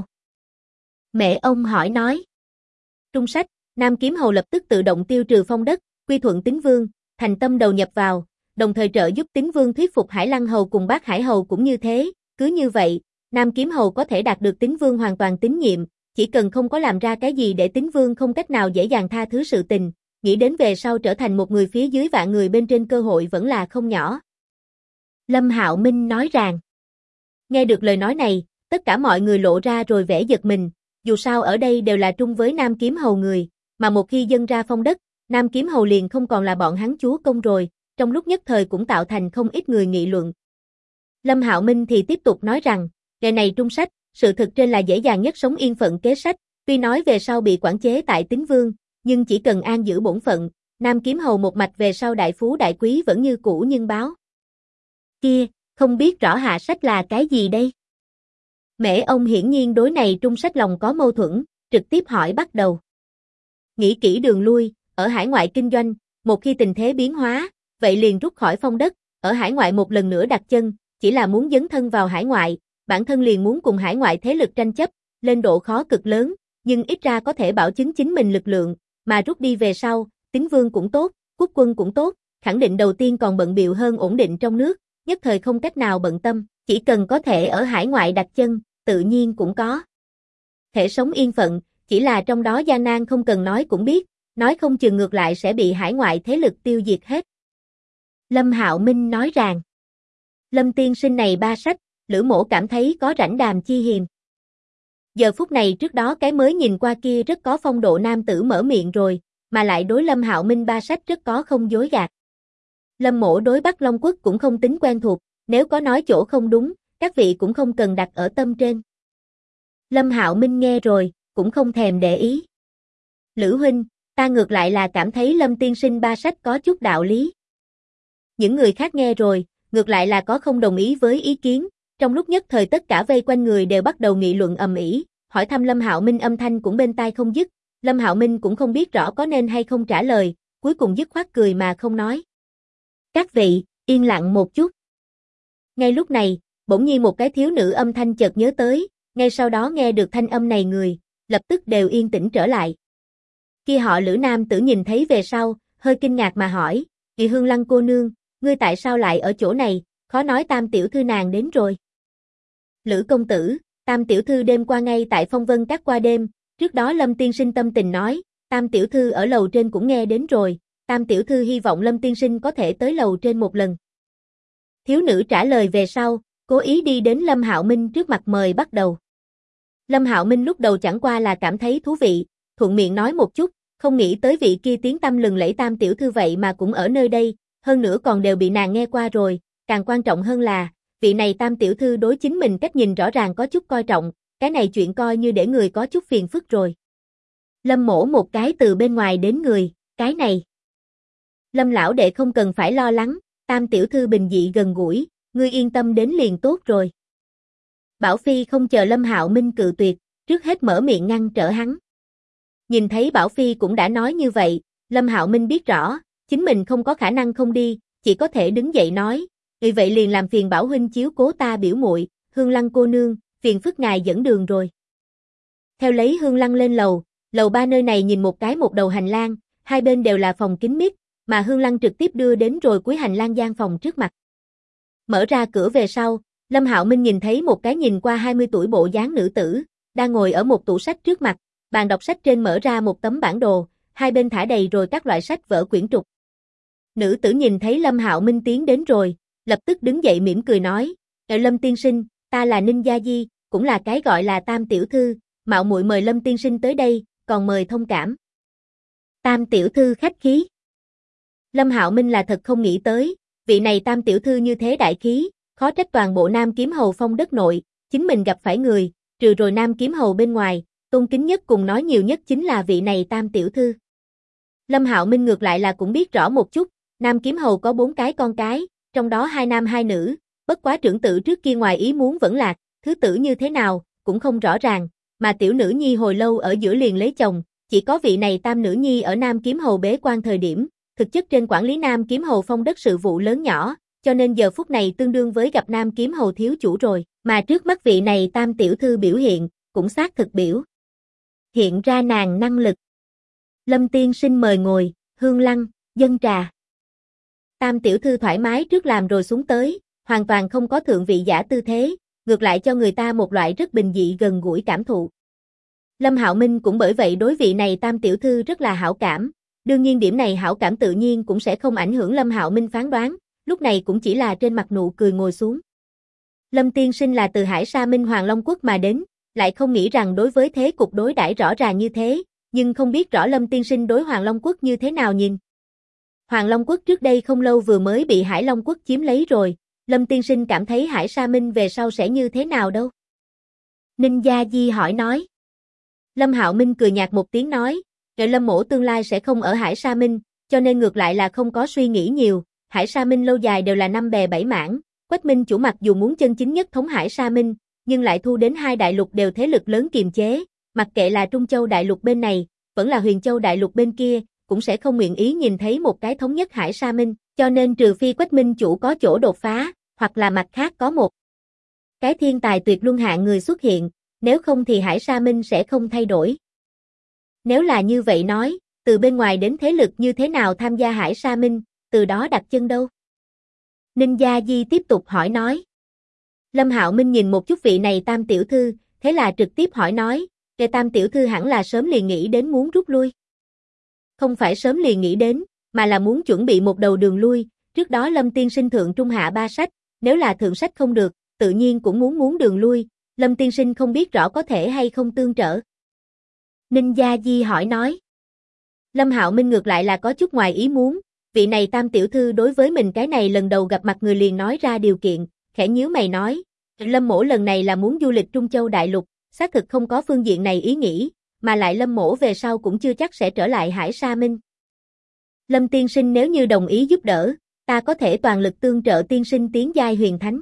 Mẹ ông hỏi nói. Trung sách, Nam Kiếm Hầu lập tức tự động tiêu trừ phong đất, quy thuận Tín Vương, thành tâm đầu nhập vào, đồng thời trợ giúp Tín Vương thuyết phục Hải Lăng Hầu cùng Bác Hải Hầu cũng như thế, cứ như vậy, Nam Kiếm Hầu có thể đạt được Tín Vương hoàn toàn tín nhiệm, chỉ cần không có làm ra cái gì để Tín Vương không cách nào dễ dàng tha thứ sự tình, nghĩ đến về sau trở thành một người phía dưới vạn người bên trên cơ hội vẫn là không nhỏ. Lâm Hạo Minh nói rằng. Nghe được lời nói này, tất cả mọi người lộ ra rồi vẻ giật mình, dù sao ở đây đều là trung với Nam Kiếm Hầu người, mà một khi dâng ra phong đất, Nam Kiếm Hầu liền không còn là bọn hắn chúa công rồi, trong lúc nhất thời cũng tạo thành không ít người nghị luận. Lâm Hạo Minh thì tiếp tục nói rằng, ngày này trung sách, sự thực trên là dễ dàng nhất sống yên phận kế sách, tuy nói về sau bị quản chế tại Tín Vương, nhưng chỉ cần an giữ bổn phận, Nam Kiếm Hầu một mạch về sau đại phú đại quý vẫn như cũ nhưng báo. Kia, không biết rõ hạ sách là cái gì đây? Mễ ông hiển nhiên đối này trung sách lòng có mâu thuẫn, trực tiếp hỏi bắt đầu. Nghĩ kỹ đường lui, ở hải ngoại kinh doanh, một khi tình thế biến hóa, vậy liền rút khỏi phong đất, ở hải ngoại một lần nữa đặt chân, chỉ là muốn dấn thân vào hải ngoại, bản thân liền muốn cùng hải ngoại thế lực tranh chấp, lên độ khó cực lớn, nhưng ít ra có thể bảo chứng chính mình lực lượng, mà rút đi về sau, Tín Vương cũng tốt, quốc quân cũng tốt, khẳng định đầu tiên còn bận bịu hơn ổn định trong nước, nhất thời không cách nào bận tâm, chỉ cần có thể ở hải ngoại đặt chân, tự nhiên cũng có thể sống yên phận, chỉ là trong đó gian nan không cần nói cũng biết, nói không chừng ngược lại sẽ bị hải ngoại thế lực tiêu diệt hết. Lâm Hạo Minh nói rằng, Lâm tiên sinh này ba sách, Lữ Mỗ cảm thấy có rảnh đàm chi hiềm. Giờ phút này trước đó cái mới nhìn qua kia rất có phong độ nam tử mở miệng rồi, mà lại đối Lâm Hạo Minh ba sách rất có không dối gạt. Lâm Mỗ đối Bắc Long Quốc cũng không tính quen thuộc, nếu có nói chỗ không đúng, các vị cũng không cần đặt ở tâm trên. Lâm Hạo Minh nghe rồi, cũng không thèm để ý. Lữ huynh, ta ngược lại là cảm thấy Lâm tiên sinh ba sách có chút đạo lý. Những người khác nghe rồi, ngược lại là có không đồng ý với ý kiến, trong lúc nhất thời tất cả vây quanh người đều bắt đầu nghị luận ầm ĩ, hỏi thăm Lâm Hạo Minh âm thanh cũng bên tai không dứt, Lâm Hạo Minh cũng không biết rõ có nên hay không trả lời, cuối cùng dứt khoát cười mà không nói. Các vị, yên lặng một chút. Ngay lúc này, bỗng nhiên một cái thiếu nữ âm thanh chợt nhớ tới, ngay sau đó nghe được thanh âm này người, lập tức đều yên tĩnh trở lại. Kia họ Lữ nam tử nhìn thấy về sau, hơi kinh ngạc mà hỏi, Kỳ Hương Lăng cô nương, ngươi tại sao lại ở chỗ này, khó nói Tam tiểu thư nàng đến rồi. Lữ công tử, Tam tiểu thư đêm qua ngay tại Phong Vân Các qua đêm, trước đó Lâm tiên sinh tâm tình nói, Tam tiểu thư ở lầu trên cũng nghe đến rồi, Tam tiểu thư hy vọng Lâm tiên sinh có thể tới lầu trên một lần. Thiếu nữ trả lời về sau, cố ý đi đến Lâm Hạo Minh trước mặt mời bắt đầu. Lâm Hạo Minh lúc đầu chẳng qua là cảm thấy thú vị, thuận miệng nói một chút, không nghĩ tới vị kia tiếng tăm lừng lẫy Tam tiểu thư vậy mà cũng ở nơi đây, hơn nữa còn đều bị nàng nghe qua rồi, càng quan trọng hơn là, vị này Tam tiểu thư đối chính mình cách nhìn rõ ràng có chút coi trọng, cái này chuyện coi như để người có chút phiền phức rồi. Lâm mỗ một cái từ bên ngoài đến người, cái này. Lâm lão đệ không cần phải lo lắng, Tam tiểu thư bình dị gần gũi, ngươi yên tâm đến liền tốt rồi. Bảo Phi không chờ Lâm Hạo Minh cự tuyệt, trước hết mở miệng ngăn trở hắn. Nhìn thấy Bảo Phi cũng đã nói như vậy, Lâm Hạo Minh biết rõ, chính mình không có khả năng không đi, chỉ có thể đứng dậy nói, vì vậy liền làm phiền Bảo huynh chiếu cố ta biểu muội, Hương Lăng cô nương, phiền phức ngài dẫn đường rồi. Theo lấy Hương Lăng lên lầu, lầu 3 nơi này nhìn một cái một đầu hành lang, hai bên đều là phòng kín mít, mà Hương Lăng trực tiếp đưa đến rồi cuối hành lang gian phòng trước mặt. Mở ra cửa về sau, Lâm Hạo Minh nhìn thấy một cái nhìn qua 20 tuổi bộ dáng nữ tử, đang ngồi ở một tủ sách trước mặt, bàn đọc sách trên mở ra một tấm bản đồ, hai bên thả đầy rồi các loại sách vở quyển trục. Nữ tử nhìn thấy Lâm Hạo Minh tiến đến rồi, lập tức đứng dậy mỉm cười nói, Lâm tiên sinh, ta là Ninh Gia Di, cũng là cái gọi là Tam tiểu thư, mạo muội mời Lâm tiên sinh tới đây, còn mời thông cảm. Tam tiểu thư khách khí. Lâm Hạo Minh là thật không nghĩ tới, vị này Tam tiểu thư như thế đại khí, khó trách toàn bộ Nam Kiếm Hầu phong đất nội, chính mình gặp phải người, trừ rồi Nam Kiếm Hầu bên ngoài, tôn kính nhất cùng nói nhiều nhất chính là vị này Tam tiểu thư. Lâm Hạo Minh ngược lại là cũng biết rõ một chút, Nam Kiếm Hầu có 4 cái con cái, trong đó 2 nam 2 nữ, bất quá trưởng tử trước kia ngoài ý muốn vẫn lạc, thứ tử như thế nào, cũng không rõ ràng, mà tiểu nữ nhi hồi lâu ở giữa liền lấy chồng, chỉ có vị này Tam nữ nhi ở Nam Kiếm Hầu bế quan thời điểm, thực chất trên quản lý Nam Kiếm Hầu phong đất sự vụ lớn nhỏ, cho nên giờ phút này tương đương với gặp Nam Kiếm Hầu thiếu chủ rồi, mà trước mắt vị này Tam tiểu thư biểu hiện, cũng xác thực biểu hiện ra nàng năng lực. Lâm tiên sinh mời ngồi, Hương Lăng, dâng trà. Tam tiểu thư thoải mái trước làm rồi xuống tới, hoàn toàn không có thượng vị giả tư thế, ngược lại cho người ta một loại rất bình dị gần gũi cảm thụ. Lâm Hạo Minh cũng bởi vậy đối vị này Tam tiểu thư rất là hảo cảm, Đương nhiên điểm này hảo cảm tự nhiên cũng sẽ không ảnh hưởng Lâm Hạo Minh phán đoán, lúc này cũng chỉ là trên mặt nụ cười ngồi xuống. Lâm tiên sinh là từ Hải Sa Minh Hoàng Long Quốc mà đến, lại không nghĩ rằng đối với thế cục đối đãi rõ ràng như thế, nhưng không biết rõ Lâm tiên sinh đối Hoàng Long Quốc như thế nào nhìn. Hoàng Long Quốc trước đây không lâu vừa mới bị Hải Long Quốc chiếm lấy rồi, Lâm tiên sinh cảm thấy Hải Sa Minh về sau sẽ như thế nào đâu? Ninh Gia Di hỏi nói. Lâm Hạo Minh cười nhạt một tiếng nói, Lâm mỗ tương lai sẽ không ở Hải Sa Minh, cho nên ngược lại là không có suy nghĩ nhiều, Hải Sa Minh lâu dài đều là năm bè bảy mảng, Quách Minh chủ mặc dù muốn chân chính nhất thống Hải Sa Minh, nhưng lại thu đến hai đại lục đều thế lực lớn kiềm chế, mặc kệ là Trung Châu đại lục bên này, vẫn là Huyền Châu đại lục bên kia, cũng sẽ không nguyện ý nhìn thấy một cái thống nhất Hải Sa Minh, cho nên trừ phi Quách Minh chủ có chỗ đột phá, hoặc là mặt khác có một cái thiên tài tuyệt luân hạng người xuất hiện, nếu không thì Hải Sa Minh sẽ không thay đổi. Nếu là như vậy nói, từ bên ngoài đến thế lực như thế nào tham gia Hải Sa Minh, từ đó đặt chân đâu? Ninh Gia Di tiếp tục hỏi nói. Lâm Hạo Minh nhìn một chút vị này Tam tiểu thư, thế là trực tiếp hỏi nói, cái Tam tiểu thư hẳn là sớm liền nghĩ đến muốn rút lui. Không phải sớm liền nghĩ đến, mà là muốn chuẩn bị một đầu đường lui, trước đó Lâm tiên sinh thượng trung hạ ba sách, nếu là thượng sách không được, tự nhiên cũng muốn đường lui, Lâm tiên sinh không biết rõ có thể hay không tương trợ. Ninh Gia Di hỏi nói. Lâm Hạo Minh ngược lại là có chút ngoài ý muốn, vị này Tam tiểu thư đối với mình cái này lần đầu gặp mặt người liền nói ra điều kiện, khẽ nhíu mày nói, Lâm mỗ lần này là muốn du lịch Trung Châu đại lục, xác thực không có phương diện này ý nghĩ, mà lại Lâm mỗ về sau cũng chưa chắc sẽ trở lại Hải Sa Minh. Lâm tiên sinh nếu như đồng ý giúp đỡ, ta có thể toàn lực tương trợ tiên sinh tiến giai huyền thánh.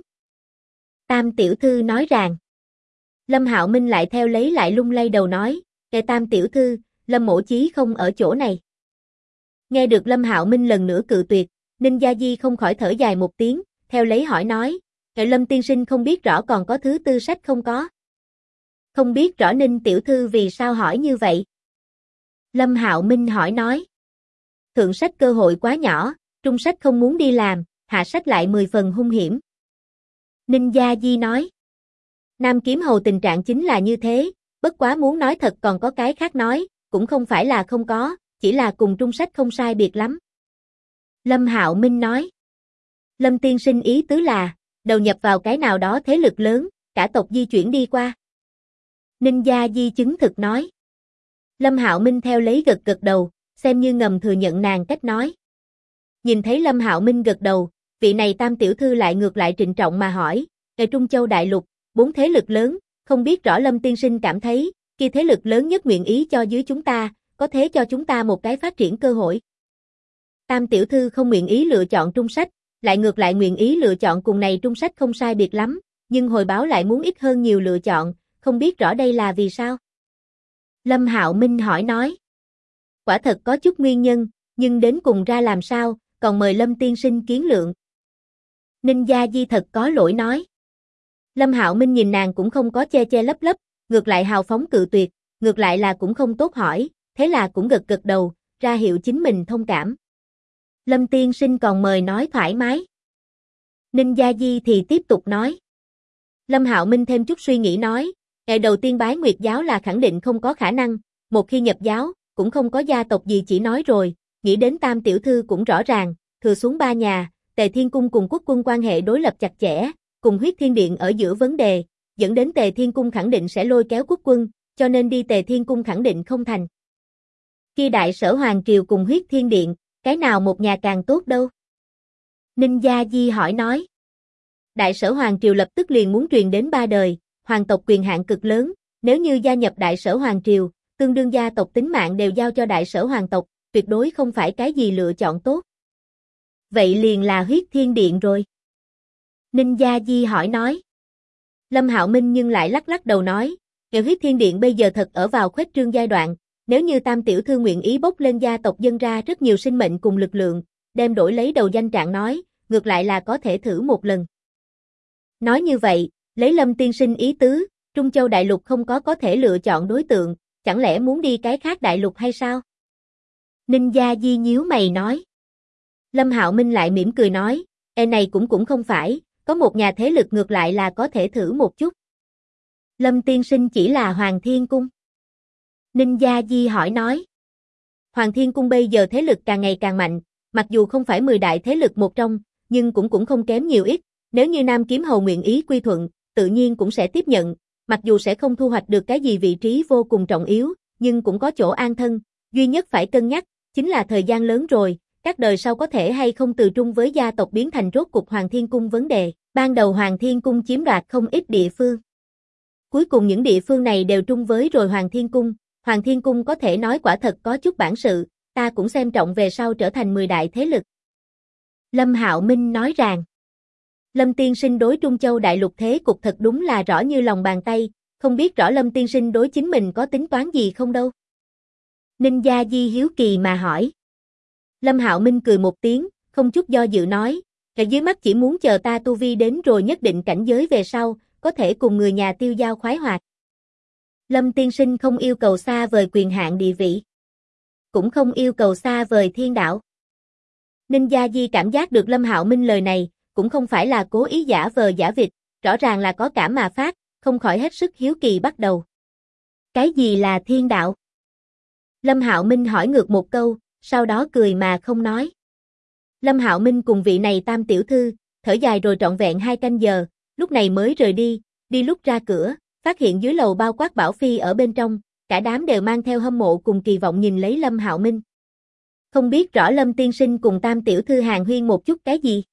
Tam tiểu thư nói rằng. Lâm Hạo Minh lại theo lấy lại lung lay đầu nói, kệ Tam tiểu thư, Lâm mỗ chí không ở chỗ này. Nghe được Lâm Hạo Minh lần nữa cự tuyệt, Ninh Gia Di không khỏi thở dài một tiếng, theo lấy hỏi nói, kệ Lâm tiên sinh không biết rõ còn có thứ tư sách không có. Không biết rõ Ninh tiểu thư vì sao hỏi như vậy. Lâm Hạo Minh hỏi nói. Thượng sách cơ hội quá nhỏ, trung sách không muốn đi làm, hạ sách lại 10 phần hung hiểm. Ninh Gia Di nói. Nam Kiếm Hầu tình trạng chính là như thế, bất quá muốn nói thật còn có cái khác nói, cũng không phải là không có, chỉ là cùng trung sách không sai biệt lắm. Lâm Hạo Minh nói. Lâm tiên sinh ý tứ là, đầu nhập vào cái nào đó thế lực lớn, cả tộc di chuyển đi qua. Ninh Gia Di chứng thực nói. Lâm Hạo Minh theo lấy gật đầu, xem như ngầm thừa nhận nàng cách nói. Nhìn thấy Lâm Hạo Minh gật đầu, vị này Tam tiểu thư lại ngược lại trịnh trọng mà hỏi, ở Trung Châu đại lục, 4 thế lực lớn, không biết rõ Lâm tiên sinh cảm thấy, khi thế lực lớn nhất nguyện ý cho dưới chúng ta, có thế cho chúng ta một cái phát triển cơ hội. Tam tiểu thư không nguyện ý lựa chọn trung sách, lại ngược lại nguyện ý lựa chọn cùng này trung sách không sai biệt lắm, nhưng hồi báo lại muốn ít hơn nhiều lựa chọn, không biết rõ đây là vì sao. Lâm Hạo Minh hỏi nói. Quả thật có chút nguyên nhân, nhưng đến cùng ra làm sao, còn mời Lâm tiên sinh kiến lượng. Ninh Gia Di thật có lỗi nói. Lâm Hạo Minh nhìn nàng cũng không có che lấp, ngược lại hào phóng cự tuyệt, ngược lại là cũng không tốt hỏi, thế là cũng gật đầu, ra hiệu chính mình thông cảm. Lâm tiên sinh còn mời nói thoải mái. Ninh Gia Di thì tiếp tục nói. Lâm Hạo Minh thêm chút suy nghĩ nói, ngày đầu tiên bái Nguyệt giáo là khẳng định không có khả năng, một khi nhập giáo, cũng không có gia tộc gì chỉ nói rồi, nghĩ đến Tam tiểu thư cũng rõ ràng, thừa xuống 3 nhà, Tề Thiên Cung cùng quốc quân quan hệ đối lập chặt chẽ, cùng Huyết Thiên Điện ở giữa vấn đề, dẫn đến Tề Thiên Cung khẳng định sẽ lôi kéo quốc quân, cho nên đi Tề Thiên Cung khẳng định không thành. Khi Đại Sở Hoàng Triều cùng Huyết Thiên Điện, cái nào một nhà càng tốt đâu? Ninh Gia Di hỏi nói. Đại Sở Hoàng Triều lập tức liền muốn truyền đến 3 đời, hoàng tộc quyền hạn cực lớn, nếu như gia nhập Đại Sở Hoàng Triều, tương đương gia tộc tính mạng đều giao cho Đại Sở Hoàng tộc, tuyệt đối không phải cái gì lựa chọn tốt. Vậy liền là Huyết Thiên Điện rồi. Ninh Gia Di hỏi nói. Lâm Hạo Minh nhưng lại lắc đầu nói, Huyết Thiên Điện bây giờ thật ở vào khuếch trương giai đoạn, nếu như Tam tiểu thư nguyện ý bốc lên gia tộc dân ra rất nhiều sinh mệnh cùng lực lượng, đem đổi lấy đầu danh trạng nói, ngược lại là có thể thử một lần. Nói như vậy, lấy Lâm tiên sinh ý tứ, Trung Châu đại lục không có thể lựa chọn đối tượng, chẳng lẽ muốn đi cái khác đại lục hay sao? Ninh Gia Di nhíu mày nói. Lâm Hạo Minh lại mỉm cười nói, này cũng không phải, có một nhà thế lực ngược lại là có thể thử một chút. Lâm tiên sinh chỉ là Hoàng Thiên Cung. Ninh Gia Di hỏi nói. Hoàng Thiên Cung bây giờ thế lực càng ngày càng mạnh, mặc dù không phải 10 đại thế lực một trong, nhưng cũng không kém nhiều ít, nếu như Nam Kiếm Hầu nguyện ý quy thuận, tự nhiên cũng sẽ tiếp nhận, mặc dù sẽ không thu hoạch được cái gì vị trí vô cùng trọng yếu, nhưng cũng có chỗ an thân, duy nhất phải cân nhắc, chính là thời gian lớn rồi, các đời sau có thể hay không từ trung với gia tộc biến thành rốt cục Hoàng Thiên Cung vấn đề, ban đầu Hoàng Thiên Cung chiếm đoạt không ít địa phương. Cuối cùng những địa phương này đều trung với rồi Hoàng Thiên Cung có thể nói quả thật có chút bản sự, ta cũng xem trọng về sau trở thành 10 đại thế lực. Lâm Hạo Minh nói rằng, Lâm tiên sinh đối Trung Châu đại lục thế cục thật đúng là rõ như lòng bàn tay, không biết rõ Lâm tiên sinh đối chính mình có tính toán gì không đâu. Ninh Gia Di hiếu kỳ mà hỏi. Lâm Hạo Minh cười một tiếng, không chút do dự nói, ở dưới mắt chỉ muốn chờ ta tu vi đến rồi nhất định cảnh giới về sau, có thể cùng người nhà tiêu giao khoái hoạt. Lâm tiên sinh không yêu cầu xa vời quyền hạn địa vị, cũng không yêu cầu xa vời thiên đạo. Ninh Gia Di cảm giác được Lâm Hạo Minh lời này, cũng không phải là cố ý giả vờ giả vịt, rõ ràng là có cảm mà phát, không khỏi hết sức hiếu kỳ bắt đầu. Cái gì là thiên đạo? Lâm Hạo Minh hỏi ngược một câu, sau đó cười mà không nói. Lâm Hạo Minh cùng vị này tam tiểu thư, thở dài rồi trọn vẹn 2 canh giờ, lúc này mới rời đi lúc ra cửa, phát hiện dưới lầu bao quát Bảo Phi ở bên trong, cả đám đều mang theo hâm mộ cùng kỳ vọng nhìn lấy Lâm Hạo Minh. Không biết rõ Lâm tiên sinh cùng tam tiểu thư hàn huyên một chút cái gì?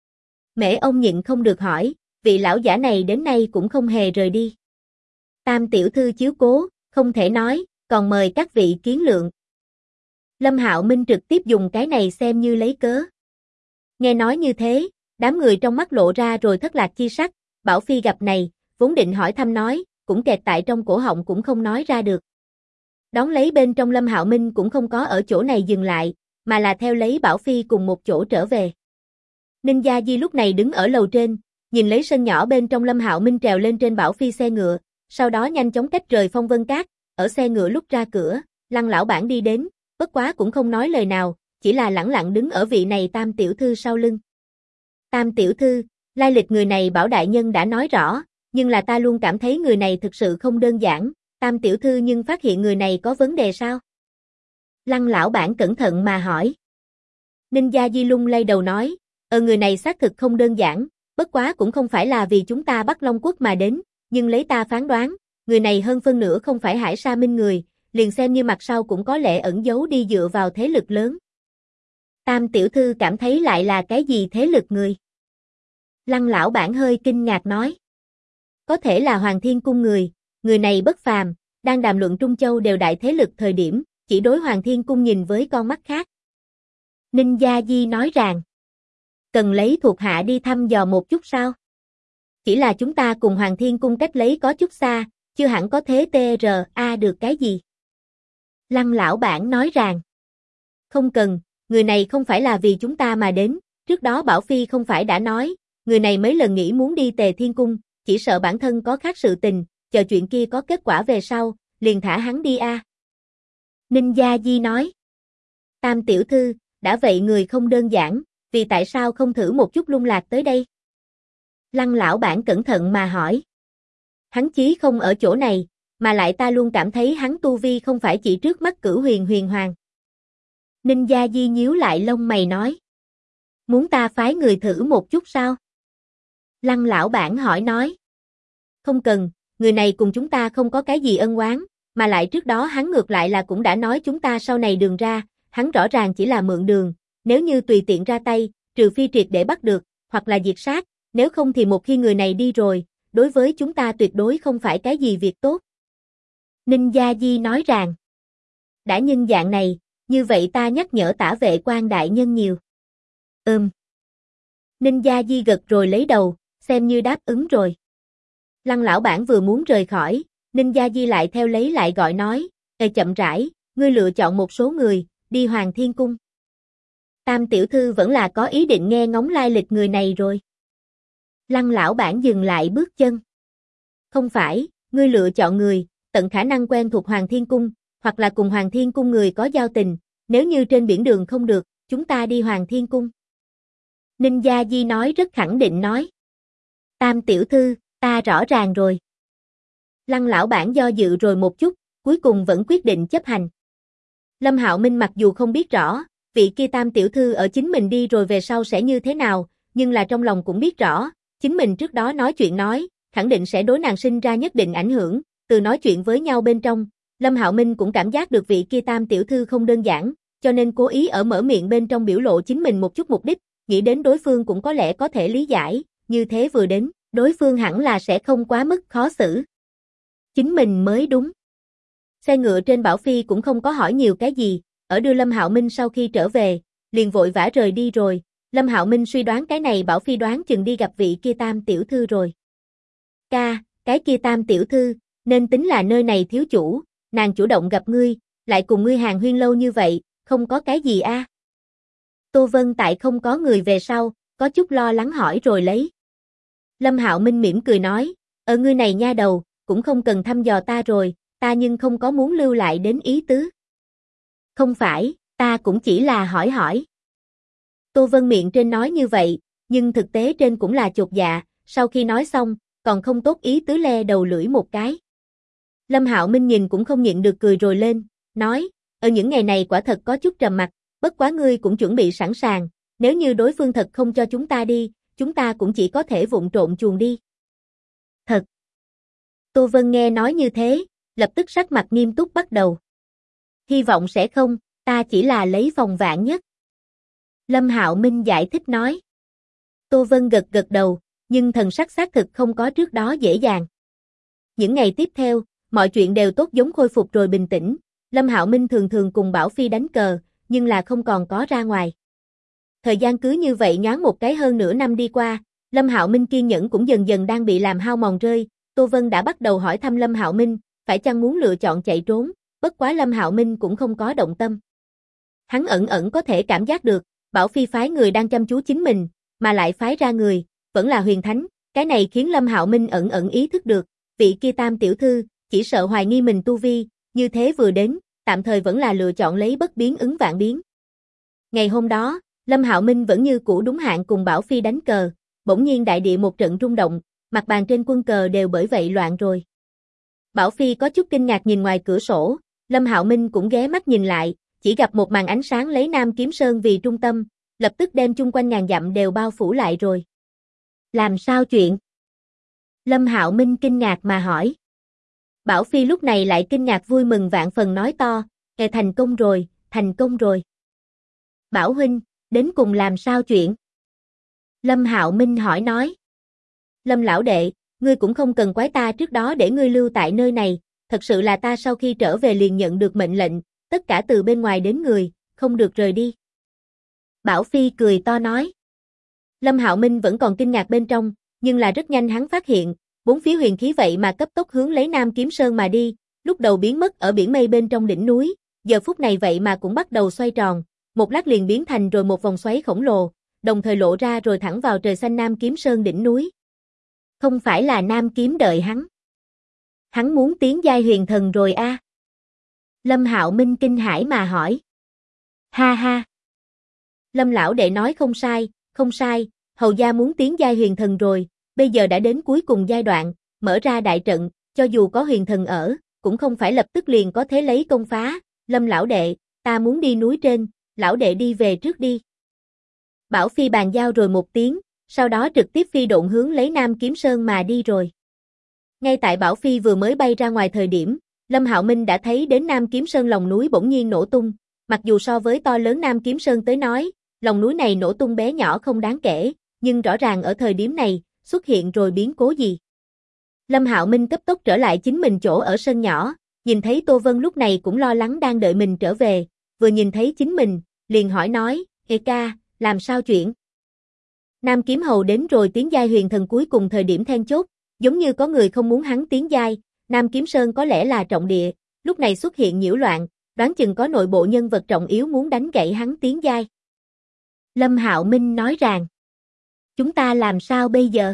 Mễ ông nhịn không được hỏi, vị lão giả này đến nay cũng không hề rời đi. Tam tiểu thư chiếu cố, không thể nói, còn mời các vị kiến lượng. Lâm Hạo Minh trực tiếp dùng cái này xem như lấy cớ. Nghe nói như thế, đám người trong mắt lộ ra rồi thất lạc chi sắc, Bảo Phi gặp này, vốn định hỏi thăm nói, cũng kẹt tại trong cổ họng cũng không nói ra được. Đón lấy bên trong Lâm Hạo Minh cũng không có ở chỗ này dừng lại, mà là theo lấy Bảo Phi cùng một chỗ trở về. Ninh Gia Di lúc này đứng ở lầu trên, nhìn lấy sân nhỏ bên trong Lâm Hạo Minh trèo lên trên Bảo Phi xe ngựa, sau đó nhanh chóng cách rời phong vân cát, ở xe ngựa lúc ra cửa, Lăng lão bản đi đến, bất quá cũng không nói lời nào, chỉ là lẳng lặng đứng ở vị này tam tiểu thư sau lưng. Tam tiểu thư, lai lịch người này Bảo đại nhân đã nói rõ, nhưng là ta luôn cảm thấy người này thực sự không đơn giản, tam tiểu thư nhưng phát hiện người này có vấn đề sao? Lăng lão bản cẩn thận mà hỏi. Ninh Gia Di lung lay đầu nói, người này xác thực không đơn giản, bất quá cũng không phải là vì chúng ta bắt Long Quốc mà đến, nhưng lấy ta phán đoán, người này hơn phân nửa không phải Hải Sa Minh người, liền xem như mặt sau cũng có lẽ ẩn giấu đi dựa vào thế lực lớn. Tam tiểu thư cảm thấy lại là cái gì thế lực người? Lăng lão bản hơi kinh ngạc nói. Có thể là Hoàng Thiên Cung người này bất phàm, đang đàm luận Trung Châu đều đại thế lực thời điểm, chỉ đối Hoàng Thiên Cung nhìn với con mắt khác. Ninh Gia Di nói rằng, cần lấy thuộc hạ đi thăm dò một chút sao? Chỉ là chúng ta cùng Hoàng Thiên Cung cách lấy có chút xa, chưa hẳn có thế TRA được cái gì. Lăng lão bản nói rằng, không cần, người này không phải là vì chúng ta mà đến, trước đó Bảo Phi không phải đã nói, người này mấy lần nghĩ muốn đi Tề Thiên Cung, chỉ sợ bản thân có khác sự tình, chờ chuyện kia có kết quả về sau, liền thả hắn đi a. Ninh Gia Di nói, tam tiểu thư, đã vậy người không đơn giản, vì tại sao không thử một chút lung lạc tới đây? Lăng lão bản cẩn thận mà hỏi. Hắn chí không ở chỗ này, mà lại ta luôn cảm thấy hắn tu vi không phải chỉ trước mắt Cửu Huyền Hoàng. Ninh Gia Di nhíu lại lông mày nói. Muốn ta phái người thử một chút sao? Lăng lão bản hỏi nói. Không cần, người này cùng chúng ta không có cái gì ân oán, mà lại trước đó hắn ngược lại là cũng đã nói chúng ta sau này đường ra, hắn rõ ràng chỉ là mượn đường, nếu như tùy tiện ra tay, trừ phi triệt để bắt được, hoặc là diệt sát, nếu không thì một khi người này đi rồi, đối với chúng ta tuyệt đối không phải cái gì việc tốt. Ninh Gia Di nói rằng, đã nhân dạng này, như vậy ta nhắc nhở Tả Vệ Quan đại nhân nhiều. Ninh Gia Di gật rồi lấy đầu, xem như đáp ứng rồi. Lăng lão bản vừa muốn rời khỏi, Ninh Gia Di lại theo lấy lại gọi nói, chậm rãi, ngươi lựa chọn một số người, đi Hoàng Thiên Cung. Tam tiểu thư vẫn là có ý định nghe ngóng lai lịch người này rồi. Lăng lão bản dừng lại bước chân. Không phải, ngươi lựa chọn người, tận khả năng quen thuộc Hoàng Thiên Cung, hoặc là cùng Hoàng Thiên Cung người có giao tình, nếu như trên biển đường không được, chúng ta đi Hoàng Thiên Cung. Ninh Gia Di nói rất khẳng định nói. Tam tiểu thư, ta rõ ràng rồi. Lăng lão bản do dự rồi một chút, cuối cùng vẫn quyết định chấp hành. Lâm Hạo Minh mặc dù không biết rõ, vị kia Tam tiểu thư ở chính mình đi rồi về sau sẽ như thế nào, nhưng là trong lòng cũng biết rõ, chính mình trước đó nói chuyện nói, khẳng định sẽ đối nàng sinh ra nhất định ảnh hưởng, từ nói chuyện với nhau bên trong, Lâm Hạo Minh cũng cảm giác được vị kia Tam tiểu thư không đơn giản, cho nên cố ý ở mở miệng bên trong biểu lộ chính mình một chút mục đích, nghĩ đến đối phương cũng có lẽ có thể lý giải, như thế vừa đến, đối phương hẳn là sẽ không quá mức khó xử. Chính mình mới đúng. Xe ngựa trên Bảo Phi cũng không có hỏi nhiều cái gì, ở đưa Lâm Hạo Minh sau khi trở về, liền vội vã rời đi rồi, Lâm Hạo Minh suy đoán cái này Bảo Phi đoán chừng đi gặp vị kia Tam tiểu thư rồi. Ca, cái kia Tam tiểu thư, nên tính là nơi này thiếu chủ, nàng chủ động gặp ngươi, lại cùng ngươi hàng huyên lâu như vậy, không có cái gì a? Tô Vân tại không có người về sau, có chút lo lắng hỏi rồi lấy. Lâm Hạo Minh mỉm cười nói, ngươi này nha đầu, cũng không cần thăm dò ta rồi, ta nhưng không có muốn lưu lại đến ý tứ. Không phải, ta cũng chỉ là hỏi hỏi. Tô Vân miệng trên nói như vậy, nhưng thực tế trên cũng là chột dạ, sau khi nói xong, còn không tốt ý tứ le đầu lưỡi một cái. Lâm Hạo Minh nhìn cũng không nhịn được cười rồi lên, nói, ở những ngày này quả thật có chút trầm mặc, bất quá ngươi cũng chuẩn bị sẵn sàng, nếu như đối phương thật không cho chúng ta đi, chúng ta cũng chỉ có thể vụng trộn chuồn đi. Thật. Tô Vân nghe nói như thế, lập tức sắc mặt nghiêm túc bắt đầu. Hy vọng sẽ không, ta chỉ là lấy phòng vạn nhất. Lâm Hạo Minh giải thích nói. Tô Vân gật gật đầu, nhưng thần sắc xác thực không có trước đó dễ dàng. Những ngày tiếp theo, mọi chuyện đều tốt giống khôi phục rồi bình tĩnh, Lâm Hạo Minh thường thường cùng Bảo Phi đánh cờ, nhưng là không còn có ra ngoài. Thời gian cứ như vậy nhoáng một cái hơn nửa năm đi qua, Lâm Hạo Minh kiên nhẫn cũng dần dần đang bị làm hao mòn rơi, Tô Vân đã bắt đầu hỏi thăm Lâm Hạo Minh, phải chăng muốn lựa chọn chạy trốn, bất quá Lâm Hạo Minh cũng không có động tâm. Hắn ẩn ẩn có thể cảm giác được, Bảo Phi phái người đang chăm chú chính mình, mà lại phái ra người, vẫn là Huyền Thánh, cái này khiến Lâm Hạo Minh ẩn ẩn ý thức được, vị kia Tam tiểu thư, chỉ sợ hoài nghi mình tu vi, như thế vừa đến, tạm thời vẫn là lựa chọn lấy bất biến ứng vạn biến. Ngày hôm đó, Lâm Hạo Minh vẫn như cũ đúng hạn cùng Bảo Phi đánh cờ, bỗng nhiên đại địa một trận rung động, mặt bàn trên quân cờ đều bởi vậy loạn rồi. Bảo Phi có chút kinh ngạc nhìn ngoài cửa sổ, Lâm Hạo Minh cũng ghé mắt nhìn lại, chỉ gặp một màn ánh sáng lấy Nam Kiếm Sơn vì trung tâm, lập tức đem chung quanh ngàn dặm đều bao phủ lại rồi. Làm sao chuyện? Lâm Hạo Minh kinh ngạc mà hỏi. Bảo Phi lúc này lại kinh ngạc vui mừng vạn phần nói to, thành công rồi, thành công rồi. Bảo huynh, đến cùng làm sao chuyện? Lâm Hạo Minh hỏi nói. Lâm lão đệ, ngươi cũng không cần quái ta trước đó để ngươi lưu tại nơi này, thật sự là ta sau khi trở về liền nhận được mệnh lệnh, tất cả từ bên ngoài đến người, không được rời đi. Bảo Phi cười to nói. Lâm Hạo Minh vẫn còn kinh ngạc bên trong, nhưng là rất nhanh hắn phát hiện, bốn phía huyền khí vậy mà cấp tốc hướng lấy Nam Kiếm Sơn mà đi, lúc đầu biến mất ở biển mây bên trong đỉnh núi, giờ phút này vậy mà cũng bắt đầu xoay tròn, một lát liền biến thành rồi một vòng xoáy khổng lồ, đồng thời lộ ra rồi thẳng vào trời xanh Nam Kiếm Sơn đỉnh núi. Không phải là Nam Kiếm đợi hắn. Hắn muốn tiến giai huyền thần rồi a? Lâm Hạo Minh kinh hãi mà hỏi. Ha ha. Lâm lão đệ nói không sai, hầu gia muốn tiến giai huyền thần rồi, bây giờ đã đến cuối cùng giai đoạn, mở ra đại trận, cho dù có huyền thần ở, cũng không phải lập tức liền có thế lấy công phá, Lâm lão đệ, ta muốn đi núi trên, lão đệ đi về trước đi. Bảo Phi bàn giao rồi một tiếng, sau đó trực tiếp phi độn hướng lấy Nam Kiếm Sơn mà đi rồi. Ngay tại Bảo Phi vừa mới bay ra ngoài thời điểm, Lâm Hạo Minh đã thấy đến Nam Kiếm Sơn lòng núi bỗng nhiên nổ tung, mặc dù so với to lớn Nam Kiếm Sơn tới nói, lòng núi này nổ tung bé nhỏ không đáng kể, nhưng rõ ràng ở thời điểm này, xuất hiện rồi biến cố gì. Lâm Hạo Minh cấp tốc trở lại chính mình chỗ ở sân nhỏ, nhìn thấy Tô Vân lúc này cũng lo lắng đang đợi mình trở về, vừa nhìn thấy chính mình, liền hỏi nói, Ê ca, làm sao chuyện? Nam Kiếm Hầu đến rồi tiến giai huyền thần cuối cùng thời điểm then chốt, giống như có người không muốn hắn tiến giai, Nam Kiếm Sơn có lẽ là trọng địa, lúc này xuất hiện nhiễu loạn, đoán chừng có nội bộ nhân vật trọng yếu muốn đánh gãy hắn tiến giai. Lâm Hạo Minh nói rằng, chúng ta làm sao bây giờ?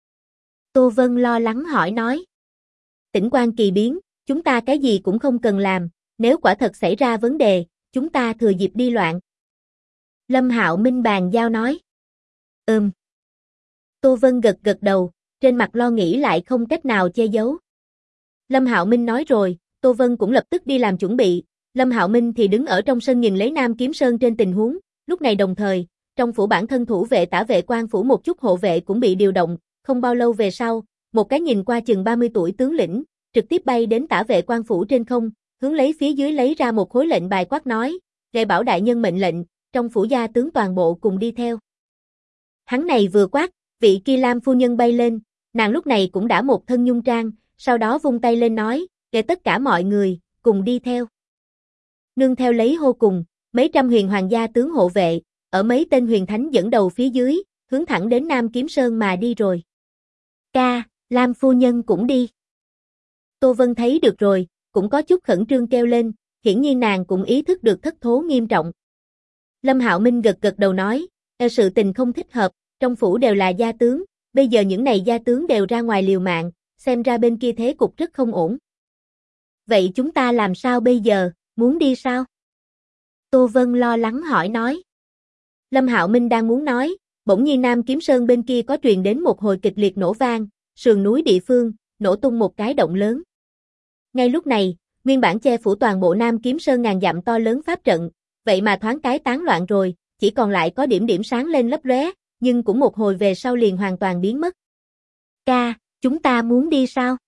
Tô Vân lo lắng hỏi nói. Tỉnh quan kỳ biến, chúng ta cái gì cũng không cần làm, nếu quả thật xảy ra vấn đề, chúng ta thừa dịp đi loạn. Lâm Hạo Minh bàn giao nói. Tô Vân gật gật đầu, trên mặt lo nghĩ lại không cách nào che giấu. Lâm Hạo Minh nói rồi, Tô Vân cũng lập tức đi làm chuẩn bị, Lâm Hạo Minh thì đứng ở trong sân nhìn lấy Nam Kiếm Sơn trên tình huống, lúc này đồng thời, trong phủ bản thân thủ vệ Tả Vệ Quan phủ một chút hộ vệ cũng bị điều động, không bao lâu về sau, một cái nhìn qua chừng 30 tuổi tướng lĩnh, trực tiếp bay đến Tả Vệ Quan phủ trên không, hướng lấy phía dưới lấy ra một khối lệnh bài quát nói, "Lệ Bảo đại nhân mệnh lệnh, trong phủ gia tướng toàn bộ cùng đi theo." Hắn này vừa quát, vị kia Lam phu nhân bay lên, nàng lúc này cũng đã một thân nhung trang, sau đó vung tay lên nói, "Để tất cả mọi người cùng đi theo." Nương theo lấy hô cùng, mấy trăm huyền hoàng gia tướng hộ vệ, ở mấy tên huyền thánh dẫn đầu phía dưới, hướng thẳng đến Nam Kiếm Sơn mà đi rồi. "Ca, Lam phu nhân cũng đi." Tô Vân thấy được rồi, cũng có chút khẩn trương kêu lên, hiển nhiên nàng cũng ý thức được thất thố nghiêm trọng. Lâm Hạo Minh gật gật đầu nói, sự tình không thích hợp, trong phủ đều là gia tướng, bây giờ những này gia tướng đều ra ngoài liều mạng, xem ra bên kia thế cục rất không ổn. Vậy chúng ta làm sao bây giờ, muốn đi sao? Tô Vân lo lắng hỏi nói. Lâm Hạo Minh đang muốn nói, bỗng nhiên Nam Kiếm Sơn bên kia có truyền đến một hồi kịch liệt nổ vang, sườn núi địa phương, nổ tung một cái động lớn. Ngay lúc này, nguyên bản che phủ toàn bộ Nam Kiếm Sơn ngàn dặm to lớn pháp trận, vậy mà thoáng cái tán loạn rồi, chỉ còn lại có điểm điểm sáng lên lấp lóe, nhưng cũng một hồi về sau liền hoàn toàn biến mất. Ca, chúng ta muốn đi sao?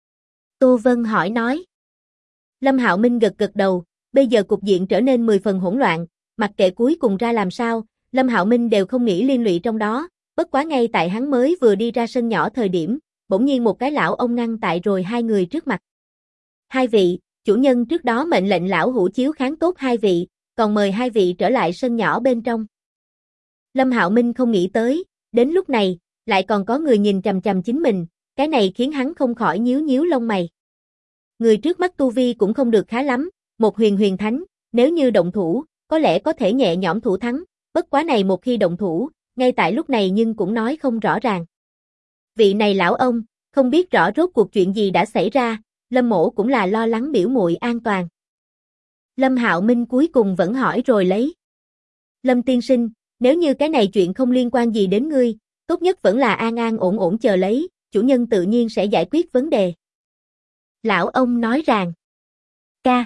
Tô Vân hỏi nói. Lâm Hạo Minh gật gật đầu, bây giờ cục diện trở nên 10 phần hỗn loạn, mặc kệ cuối cùng ra làm sao, Lâm Hạo Minh đều không nghĩ liên lụy trong đó, bất quá ngay tại hắn mới vừa đi ra sân nhỏ thời điểm, bỗng nhiên một cái lão ông ngăn tại rồi hai người trước mặt. Hai vị, chủ nhân trước đó mệnh lệnh lão hữu chiếu kháng tốt hai vị, còn mời hai vị trở lại sân nhỏ bên trong. Lâm Hạo Minh không nghĩ tới, đến lúc này, lại còn có người nhìn chằm chằm chính mình, cái này khiến hắn không khỏi nhíu nhíu lông mày. Người trước mắt tu vi cũng không được khá lắm, một huyền thánh, nếu như động thủ, có lẽ có thể nhẹ nhõm thủ thắng, bất quá này một khi động thủ, ngay tại lúc này nhưng cũng nói không rõ ràng. Vị này lão ông, không biết rõ rốt cuộc chuyện gì đã xảy ra, Lâm mỗ cũng là lo lắng biểu muội an toàn. Lâm Hạo Minh cuối cùng vẫn hỏi rồi lấy. Lâm tiên sinh, nếu như cái này chuyện không liên quan gì đến ngươi, tốt nhất vẫn là an an ổn ổn chờ lấy, chủ nhân tự nhiên sẽ giải quyết vấn đề. Lão ông nói rằng. Ca.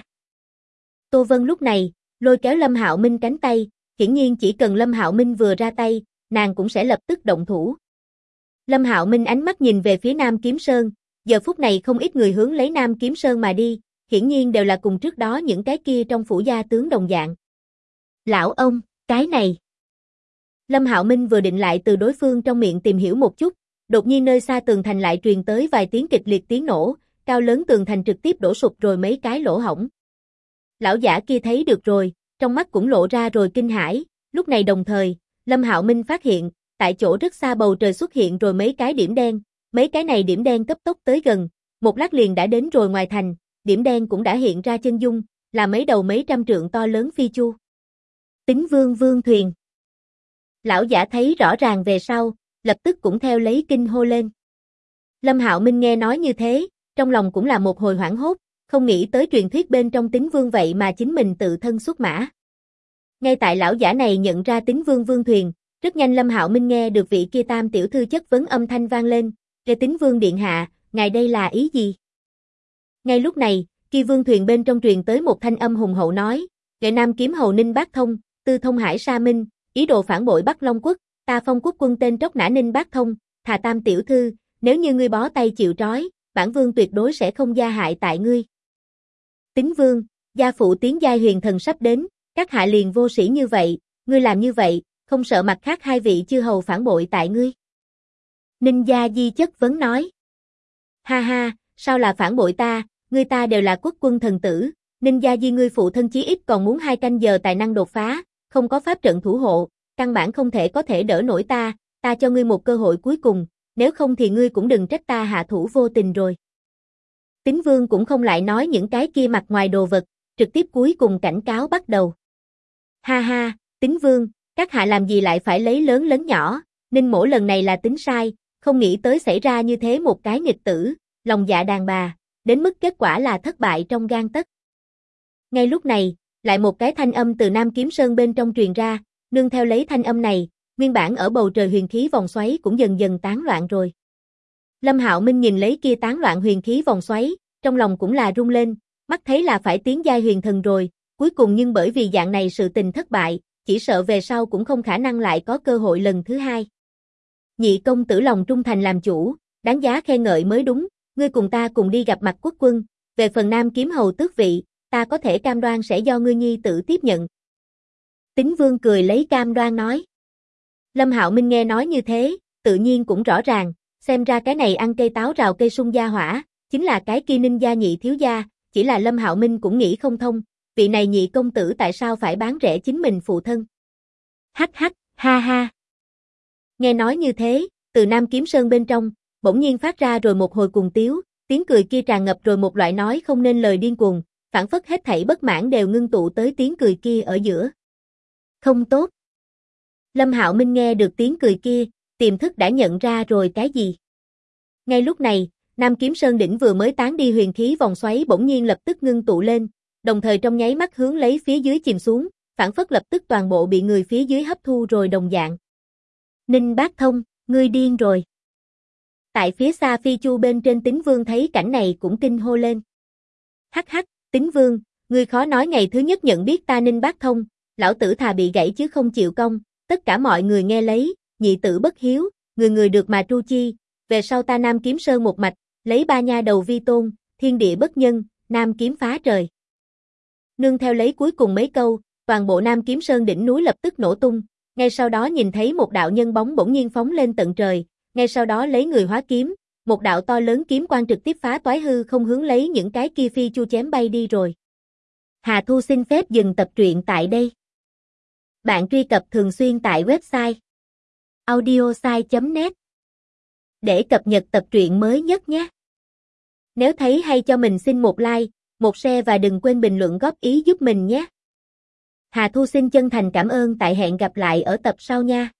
Tô Vân lúc này, lôi kéo Lâm Hạo Minh cánh tay, hiển nhiên chỉ cần Lâm Hạo Minh vừa ra tay, nàng cũng sẽ lập tức động thủ. Lâm Hạo Minh ánh mắt nhìn về phía Nam Kiếm Sơn, giờ phút này không ít người hướng lấy Nam Kiếm Sơn mà đi, hiển nhiên đều là cùng trước đó những cái kia trong phủ gia tướng đồng dạng. Lão ông, cái này. Lâm Hạo Minh vừa định lại từ đối phương trong miệng tìm hiểu một chút, đột nhiên nơi xa tường thành lại truyền tới vài tiếng kịch liệt tiếng nổ, cao lớn tường thành trực tiếp đổ sụp rồi mấy cái lỗ hổng. Lão giả kia thấy được rồi, trong mắt cũng lộ ra rồi kinh hãi, lúc này đồng thời, Lâm Hạo Minh phát hiện, tại chỗ rất xa bầu trời xuất hiện rồi mấy cái điểm đen, mấy cái này điểm đen cấp tốc tới gần, một lát liền đã đến rồi ngoài thành, điểm đen cũng đã hiện ra chân dung, là mấy đầu mấy trăm trượng to lớn phi chu. Tính Vương Vương thuyền. Lão giả thấy rõ ràng về sau, lập tức cũng theo lấy kinh hô lên. Lâm Hạo Minh nghe nói như thế, trong lòng cũng là một hồi hoảng hốt, không nghĩ tới truyền thuyết bên trong Tính Vương vậy mà chính mình tự thân xuất mã. Ngay tại lão giả này nhận ra Tính Vương Vương thuyền, rất nhanh Lâm Hạo Minh nghe được vị kia tam tiểu thư chất vấn âm thanh vang lên, "Kẻ Tính Vương điện hạ, ngài đây là ý gì?" Ngay lúc này, kia vương thuyền bên trong truyền tới một thanh âm hùng hậu nói, "Kẻ Nam Kiếm Hầu Ninh Bác Thông, Tư Thông Hải Sa Minh, ý đồ phản bội Bắc Long Quốc, ta Phong Quốc quân tên Tróc Nã Ninh Bác Thông, thà tam tiểu thư, nếu như ngươi bó tay chịu trói, bản vương tuyệt đối sẽ không gia hại tại ngươi." Tính Vương, gia phụ tiến giai huyền thần sắp đến, các hạ liền vô sĩ như vậy, ngươi làm như vậy, không sợ mặt khác hai vị chư hầu phản bội tại ngươi. Ninh Gia Di chất vấn nói. Ha ha, sao là phản bội ta, ngươi ta đều là quốc quân thần tử, Ninh Gia Di ngươi phụ thân chí ít còn muốn 2 canh giờ tài năng đột phá, không có pháp trận thủ hộ, căn bản không có thể đỡ nổi ta cho ngươi một cơ hội cuối cùng, nếu không thì ngươi cũng đừng trách ta hạ thủ vô tình rồi. Tính Vương cũng không lại nói những cái kia mặt ngoài đồ vật, trực tiếp cuối cùng cảnh cáo bắt đầu. Ha ha, Tính Vương, các hạ làm gì lại phải lấy lớn lấn nhỏ, Ninh mỗ lần này là tính sai, không nghĩ tới xảy ra như thế một cái nghịch tử, lòng dạ đàn bà, đến mức kết quả là thất bại trong gang tấc. Ngay lúc này, lại một cái thanh âm từ Nam Kiếm Sơn bên trong truyền ra, nương theo lấy thanh âm này, nguyên bản ở bầu trời huyền khí vòng xoáy cũng dần dần tán loạn rồi. Lâm Hạo Minh nhìn lấy kia tán loạn huyền khí vòng xoáy, trong lòng cũng là rung lên, mắt thấy là phải tiến giai huyền thần rồi, cuối cùng nhưng bởi vì dạng này sự tình thất bại, chỉ sợ về sau cũng không khả năng lại có cơ hội lần thứ hai. Nhị công tử lòng trung thành làm chủ, đáng giá khen ngợi mới đúng, ngươi cùng ta cùng đi gặp mặt quốc quân, về phần Nam Kiếm Hầu tước vị, ta có thể cam đoan sẽ do ngươi nhi tử tiếp nhận. Tín Vương cười lấy cam đoan nói. Lâm Hạo Minh nghe nói như thế, tự nhiên cũng rõ ràng, xem ra cái này ăn cây táo rào cây sung gia hỏa, chính là cái kia Ninh gia nhị thiếu gia, chỉ là Lâm Hạo Minh cũng nghĩ không thông, vị này nhị công tử tại sao phải bán rẻ chính mình phụ thân. Hắc hắc, ha ha. Nghe nói như thế, từ Nam Kiếm Sơn bên trong, bỗng nhiên phát ra rồi một hồi cuồng tiếu, tiếng cười kia tràn ngập rồi một loại nói không nên lời điên cuồng, phản phất hết thảy bất mãn đều ngưng tụ tới tiếng cười kia ở giữa. Không tốt. Lâm Hạo Minh nghe được tiếng cười kia, tiềm thức đã nhận ra rồi cái gì. Ngay lúc này, Nam Kiếm Sơn đỉnh vừa mới tán đi huyền khí vòng xoáy bỗng nhiên lập tức ngưng tụ lên, đồng thời trong nháy mắt hướng lấy phía dưới chìm xuống, phản phất lập tức toàn bộ bị người phía dưới hấp thu rồi đồng dạng. Ninh Bác Thông, ngươi điên rồi. Tại phía xa Phi Chu bên trên Tín Vương thấy cảnh này cũng kinh hô lên. Hắc hắc, Tín Vương, ngươi khó nói ngày thứ nhất nhận biết ta Ninh Bác Thông, lão tử thà bị gãy chứ không chịu công, tất cả mọi người nghe lấy, nhị tử bất hiếu, người người được mà tru chi, về sau ta Nam Kiếm Sơn một mạch, lấy ba nha đầu vi tôn, thiên địa bất nhân, Nam kiếm phá trời. Nương theo lấy cuối cùng mấy câu, toàn bộ Nam Kiếm Sơn đỉnh núi lập tức nổ tung, ngay sau đó nhìn thấy một đạo nhân bóng bỗng nhiên phóng lên tận trời, ngay sau đó lấy người hóa kiếm, một đạo to lớn kiếm quang trực tiếp phá toái hư không hướng lấy những cái kia Phi Chu chém bay đi rồi. Hà Thu xin phép dừng tập truyện tại đây. Bạn truy cập thường xuyên tại website audiosai.net để cập nhật tập truyện mới nhất nhé. Nếu thấy hay cho mình xin một like, một share và đừng quên bình luận góp ý giúp mình nhé. Hà Thu xin chân thành cảm ơn, tại hẹn gặp lại ở tập sau nha.